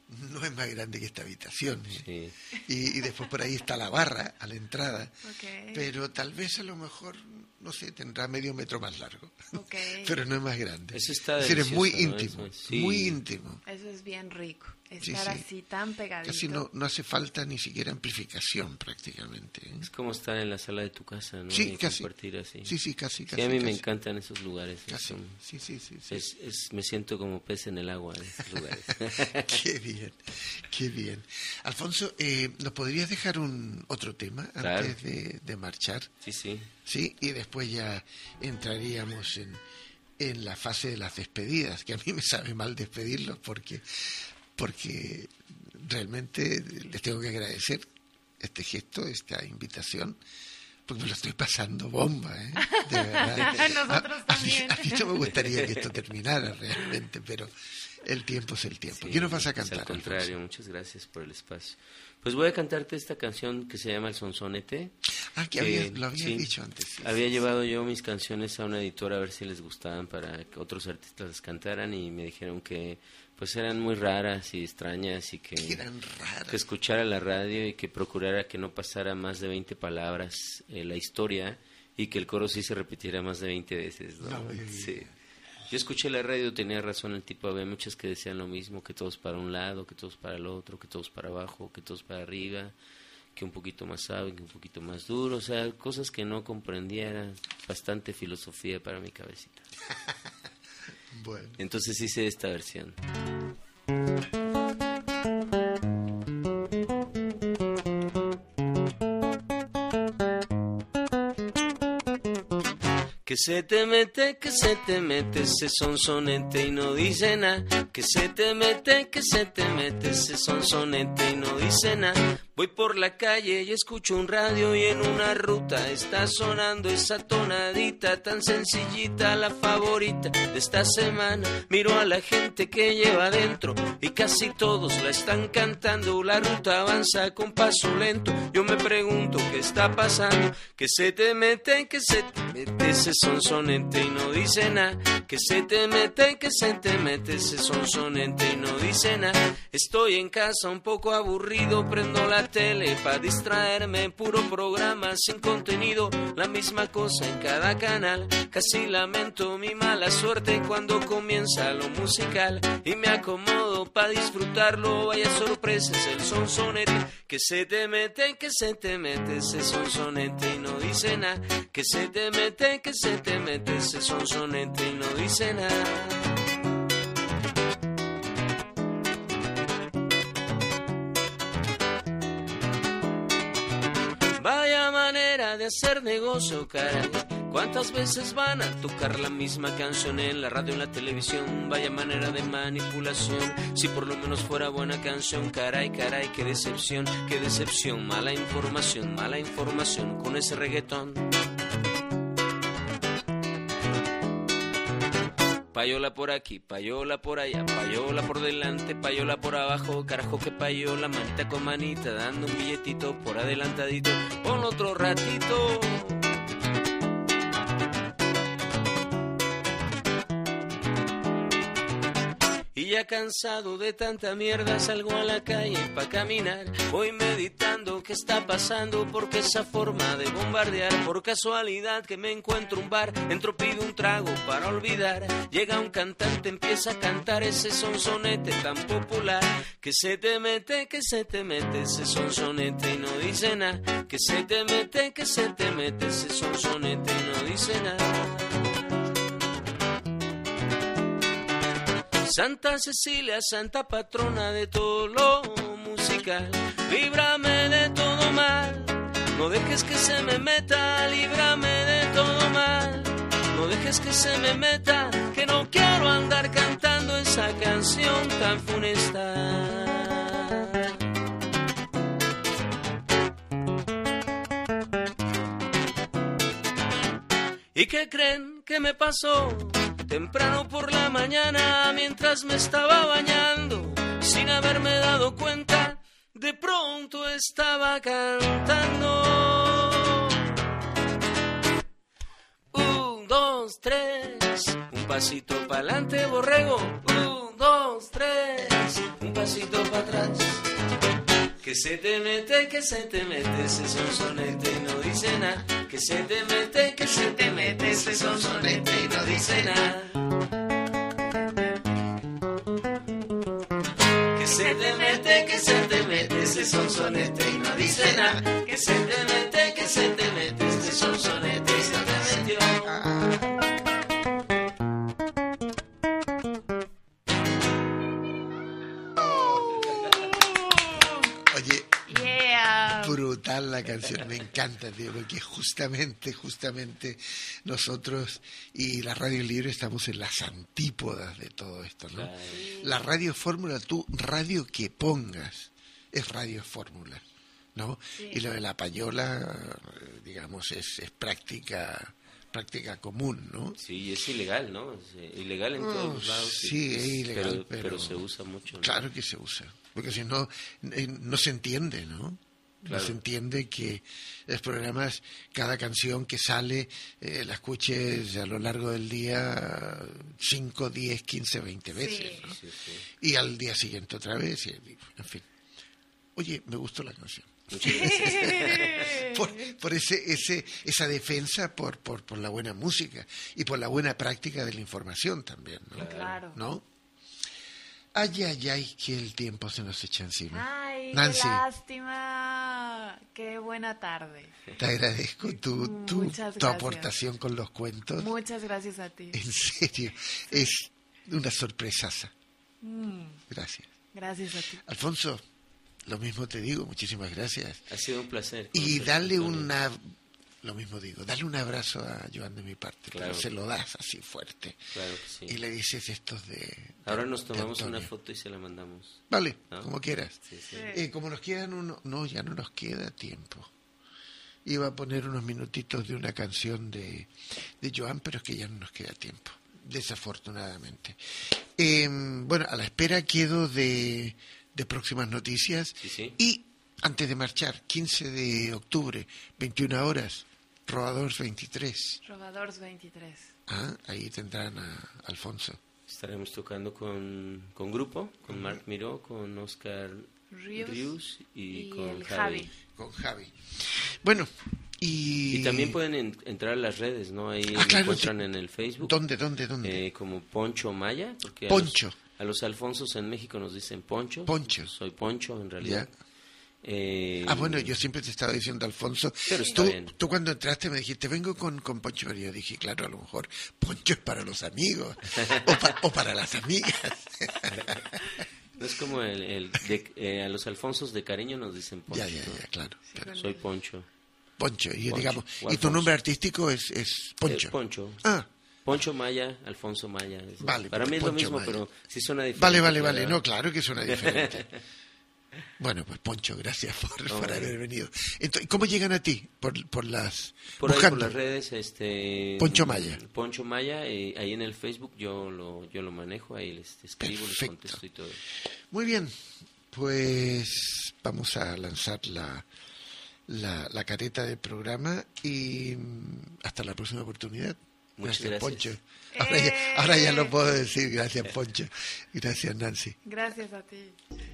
no es más grande que esta habitación. ¿eh? Sí. Y, y después por ahí está la barra a la entrada. Okay. Pero tal vez a lo mejor, no sé, tendrá medio metro más largo. Okay. Pero no es más grande. Eso está es decir, es muy delicioso, ¿no? íntimo, Eso, sí. muy íntimo. Eso es bien rico, estar Sí, sí. así tan pegadito. Casi no, no hace falta ni siquiera amplificación prácticamente. ¿eh? Es como estar en la sala de tu casa, ¿no? Sí, y casi. compartir así. Sí, sí, casi, Sí, casi. a mí me casi. encantan esos lugares. Casi. Son- Sí, sí, sí. sí. Es, es, me siento como pez en el agua en esos lugares. Qué bien, qué bien. Alfonso, eh, ¿nos podrías dejar un otro tema Claro. antes de, de marchar? Sí, sí. Sí, y después ya entraríamos en, en la fase de las despedidas, que a mí me sabe mal despedirlos porque, porque realmente les tengo que agradecer este gesto, esta invitación, porque me lo estoy pasando bomba, ¿eh? De verdad. Nosotros a, a mí, también. a mí no me gustaría que esto terminara realmente, pero el tiempo es el tiempo. Sí, ¿Qué nos vas a pues, cantar, Al contrario, Alfonso? muchas gracias por el espacio. Pues voy a cantarte esta canción que se llama El Sonsonete. Ah, que habías- lo habías dicho antes, sí, había sí, llevado yo mis canciones a una editora a ver si les gustaban para que otros artistas las cantaran y me dijeron que pues eran muy raras y extrañas y que, Que eran raras. que escuchara la radio y que procurara que no pasara más de veinte palabras eh, la historia y que el coro sí se repitiera más de veinte veces, ¿no? No, Sí. Yo escuché la radio, tenía razón el tipo, había muchas que decían lo mismo, que todos para un lado, que todos para el otro, que todos para abajo, que todos para arriba, que un poquito más suave, que un poquito más duro, o sea, cosas que no comprendía, era bastante filosofía para mi cabecita. Bueno. Entonces hice esta versión. Que se te mete, que se te mete ese sonsonete y no dice nada. Que se te mete, que se te mete ese sonsonete y no dice nada. Voy por la calle y escucho un radio y en una ruta está sonando esa tonadita tan sencillita, la favorita de esta semana. Miro a la gente que lleva adentro y casi todos la están cantando. La ruta avanza con paso lento. Yo me pregunto qué está pasando. Que se te mete, que se te mete ese sonsonete y no dice nada. Que se te mete, que se te mete ese sonsonete y no dice nada. Estoy en casa un poco aburrido, prendo la tele para distraerme, puro programa sin contenido, la misma cosa en cada canal. Casi lamento mi mala suerte cuando comienza lo musical y me acomodo para disfrutarlo. Vaya sorpresas el sonsonete. Que se te mete, que se te mete ese sonsonete y no dice nada. Que se te mete, que se te mete ese sonsonete y no dice nada. Vaya manera de hacer negocio, caray. ¿Cuántas veces van a tocar la misma canción en la radio, en la televisión? Vaya manera de manipulación. Si por lo menos fuera buena canción, caray, caray, qué decepción, qué decepción. Mala información, mala información con ese reggaetón. Payola por aquí, payola por allá, payola por delante, payola por abajo, carajo que payola, manita con manita, dando un billetito por adelantadito, pon otro ratito. Y ya cansado de tanta mierda salgo a la calle pa' caminar. Voy meditando qué está pasando, porque esa forma de bombardear. Por casualidad que me encuentro un bar, entro, pido un trago para olvidar. Llega un cantante, empieza a cantar ese sonsonete tan popular. Que se te mete, que se te mete ese sonsonete y no dice nada. Que se te mete, que se te mete ese sonsonete y no dice nada. Santa Cecilia, santa patrona de todo lo musical, líbrame de todo mal, no dejes que se me meta, líbrame de todo mal, no dejes que se me meta, que no quiero andar cantando esa canción tan funesta. ¿Y qué creen que me pasó? Temprano por la mañana, mientras me estaba bañando, sin haberme dado cuenta, de pronto estaba cantando. Un, dos, tres, un pasito pa'lante, borrego. Un, dos, tres. más, un pasito para atrás. Que se te mete, que se te mete ese sonsonete y no dice nada. Que se te mete, que se te mete ese sonsonete y no dice nada. Que se te mete, que se te mete ese sonsonete y no dice nada. Que se te mete, que se te mete ese sonsonete y se te metió. Brutal la canción, me encanta, tío, porque justamente, justamente nosotros y la Radio Libre estamos en las antípodas de todo esto, ¿no? La Radio Fórmula, tú, radio que pongas, es Radio Fórmula, ¿no? Sí. Y lo de la payola, digamos, es, es práctica práctica común, ¿no? Sí, es ilegal, ¿no? Es ilegal en oh, todos lados. Sí, sí, es ilegal, pero, pero, pero se usa mucho, ¿no? Claro que se usa, porque si no, no se entiende, ¿no? Claro. No se entiende que los programas, cada canción que sale, eh, la escuches a lo largo del día cinco, diez, quince, veinte veces, sí. ¿no? Sí, sí. Y al día siguiente otra vez, y, en fin. Oye, me gustó la canción. por por ese, ese, esa defensa por, por, por la buena música y por la buena práctica de la información también, ¿no? Claro. ¿No? Ay, ay, ay, que el tiempo se nos echa encima. Ay, Nancy, qué lástima. Qué buena tarde. Te agradezco tu, tu, tu aportación con los cuentos. Muchas gracias a ti. En serio, es una sorpresaza. Mm. Gracias. Gracias a ti. Alfonso, lo mismo te digo, muchísimas gracias. Ha sido un placer. Y dale una... Lo mismo digo, dale un abrazo a Joan de mi parte, claro. Pero se lo das así fuerte. Claro que sí. Y le dices estos de... de Ahora nos tomamos una foto y se la mandamos. Vale, ¿no? Como quieras. Sí, sí. Eh, como nos quedan uno... No, ya no nos queda tiempo. Iba a poner unos minutitos de una canción de, de Joan, pero es que ya no nos queda tiempo, desafortunadamente. Eh, bueno, a la espera quedo de, de próximas noticias. Sí, sí. Y antes de marchar, quince de octubre, veintiuna horas, Robadors veintitrés. Robadors veintitrés. Ah, ahí tendrán a Alfonso. Estaremos tocando con, con grupo, con uh-huh. Marc Miró, con Oscar Ríos, Ríos y, y con el Javi. Javi. Con Javi. Bueno, y... Y también pueden en, entrar a las redes, ¿no? Ahí ah, me claro, encuentran sí. en el Facebook. ¿Dónde, dónde, dónde? Eh, como Poncho Maya. Porque Poncho. A los, a los Alfonsos en México nos dicen Poncho. Poncho. Soy Poncho, en realidad. Ya. Eh, ah, bueno, yo siempre te estaba diciendo, Alfonso, pero está tú, bien. tú cuando entraste me dijiste, vengo con, con Poncho, y yo dije, claro, a lo mejor Poncho es para los amigos, o, pa, o para las amigas. No es como el, el de, eh, a los Alfonsos de cariño nos dicen Poncho. Ya, ya, ya, claro. Sí, claro. Soy Poncho. Poncho, y Poncho, digamos, y tu nombre artístico es, es Poncho. Eh, Poncho. Ah. Poncho Maya, Alfonso Maya. Vale, para mí es Poncho lo mismo, Maya. Pero sí suena diferente. Vale, vale, vale. ¿verdad? No, claro que suena diferente. Bueno, pues Poncho, gracias por, no, por vale. haber venido. Entonces, ¿cómo llegan a ti? Por, por las... Por ahí, buscando. por las redes, este... Poncho Maya. Poncho Maya, eh, ahí en el Facebook yo lo, yo lo manejo, ahí les escribo, Perfecto. les contesto y todo. Muy bien, pues vamos a lanzar la, la, la careta del programa y hasta la próxima oportunidad. Muchas gracias, gracias. Poncho. Ahora ya, ahora ya lo puedo decir. Gracias, Poncho. Gracias, Nancy. Gracias a ti.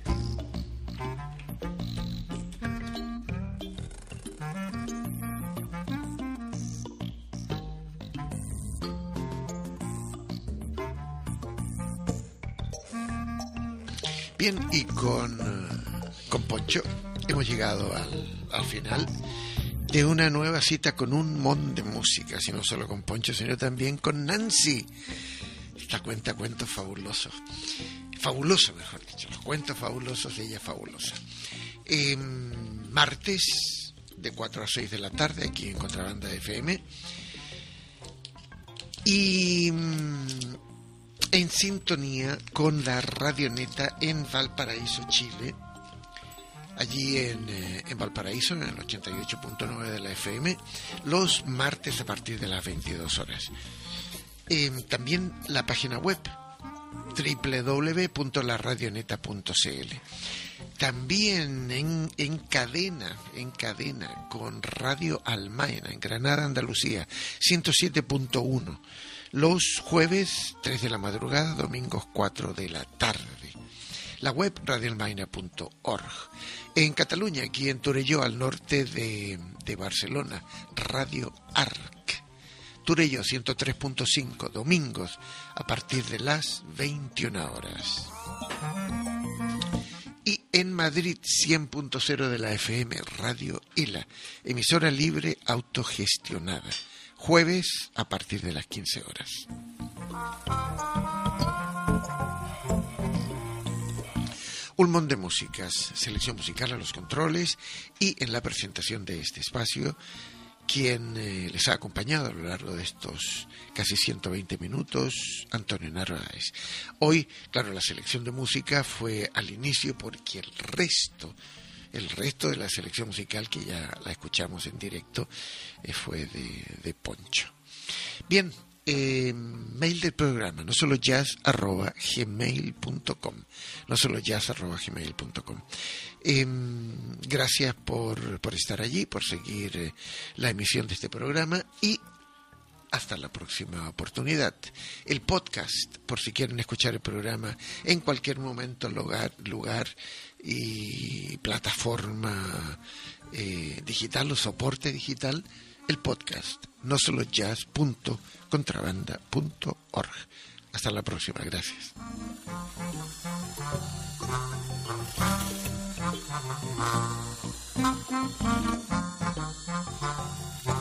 Bien, y con, con Poncho hemos llegado al, al final de una nueva cita con un mon de música, y no solo con Poncho, sino también con Nancy. Esta cuenta cuentos fabulosos. Fabuloso, mejor dicho. Los cuentos fabulosos de ella fabulosa. Eh, martes, de cuatro a seis de la tarde, aquí en Contrabanda F M. Y... en sintonía con la Radioneta en Valparaíso, Chile, allí en, eh, en Valparaíso, en el ochenta y ocho punto nueve de la F M, los martes a partir de las veintidós horas. Eh, también la página web doble u doble u doble u punto la radioneta punto c l. También en, en cadena, en cadena con Radio Almaena, en Granada, Andalucía, ciento siete punto uno. Los jueves, tres de la madrugada, domingos, cuatro de la tarde. la web radioalmaina punto org. En Cataluña, aquí en Torelló, al norte de, de Barcelona, Radio Arc. Torelló ciento tres punto cinco, domingos a partir de las veintiuna horas. Y en Madrid, cien punto cero de la F M, Radio Ila, emisora libre autogestionada, jueves a partir de las quince horas. Un montón de músicas, selección musical a los controles y en la presentación de este espacio, quien eh, les ha acompañado a lo largo de estos casi ciento veinte minutos, Antonio Narváez. Hoy, claro, la selección de música fue al inicio porque el resto, el resto de la selección musical, que ya la escuchamos en directo, eh, fue de, de Poncho. Bien, eh, mail del programa, no solo jazz arroba gmail punto com, no solo jazz arroba gmail punto com. Eh, gracias por, por estar allí, por seguir eh, la emisión de este programa y hasta la próxima oportunidad. El podcast, por si quieren escuchar el programa en cualquier momento, lugar, lugar y plataforma eh, digital o soporte digital, el podcast, no solo jazz punto contrabanda punto org. Hasta la próxima, gracias. Thank you.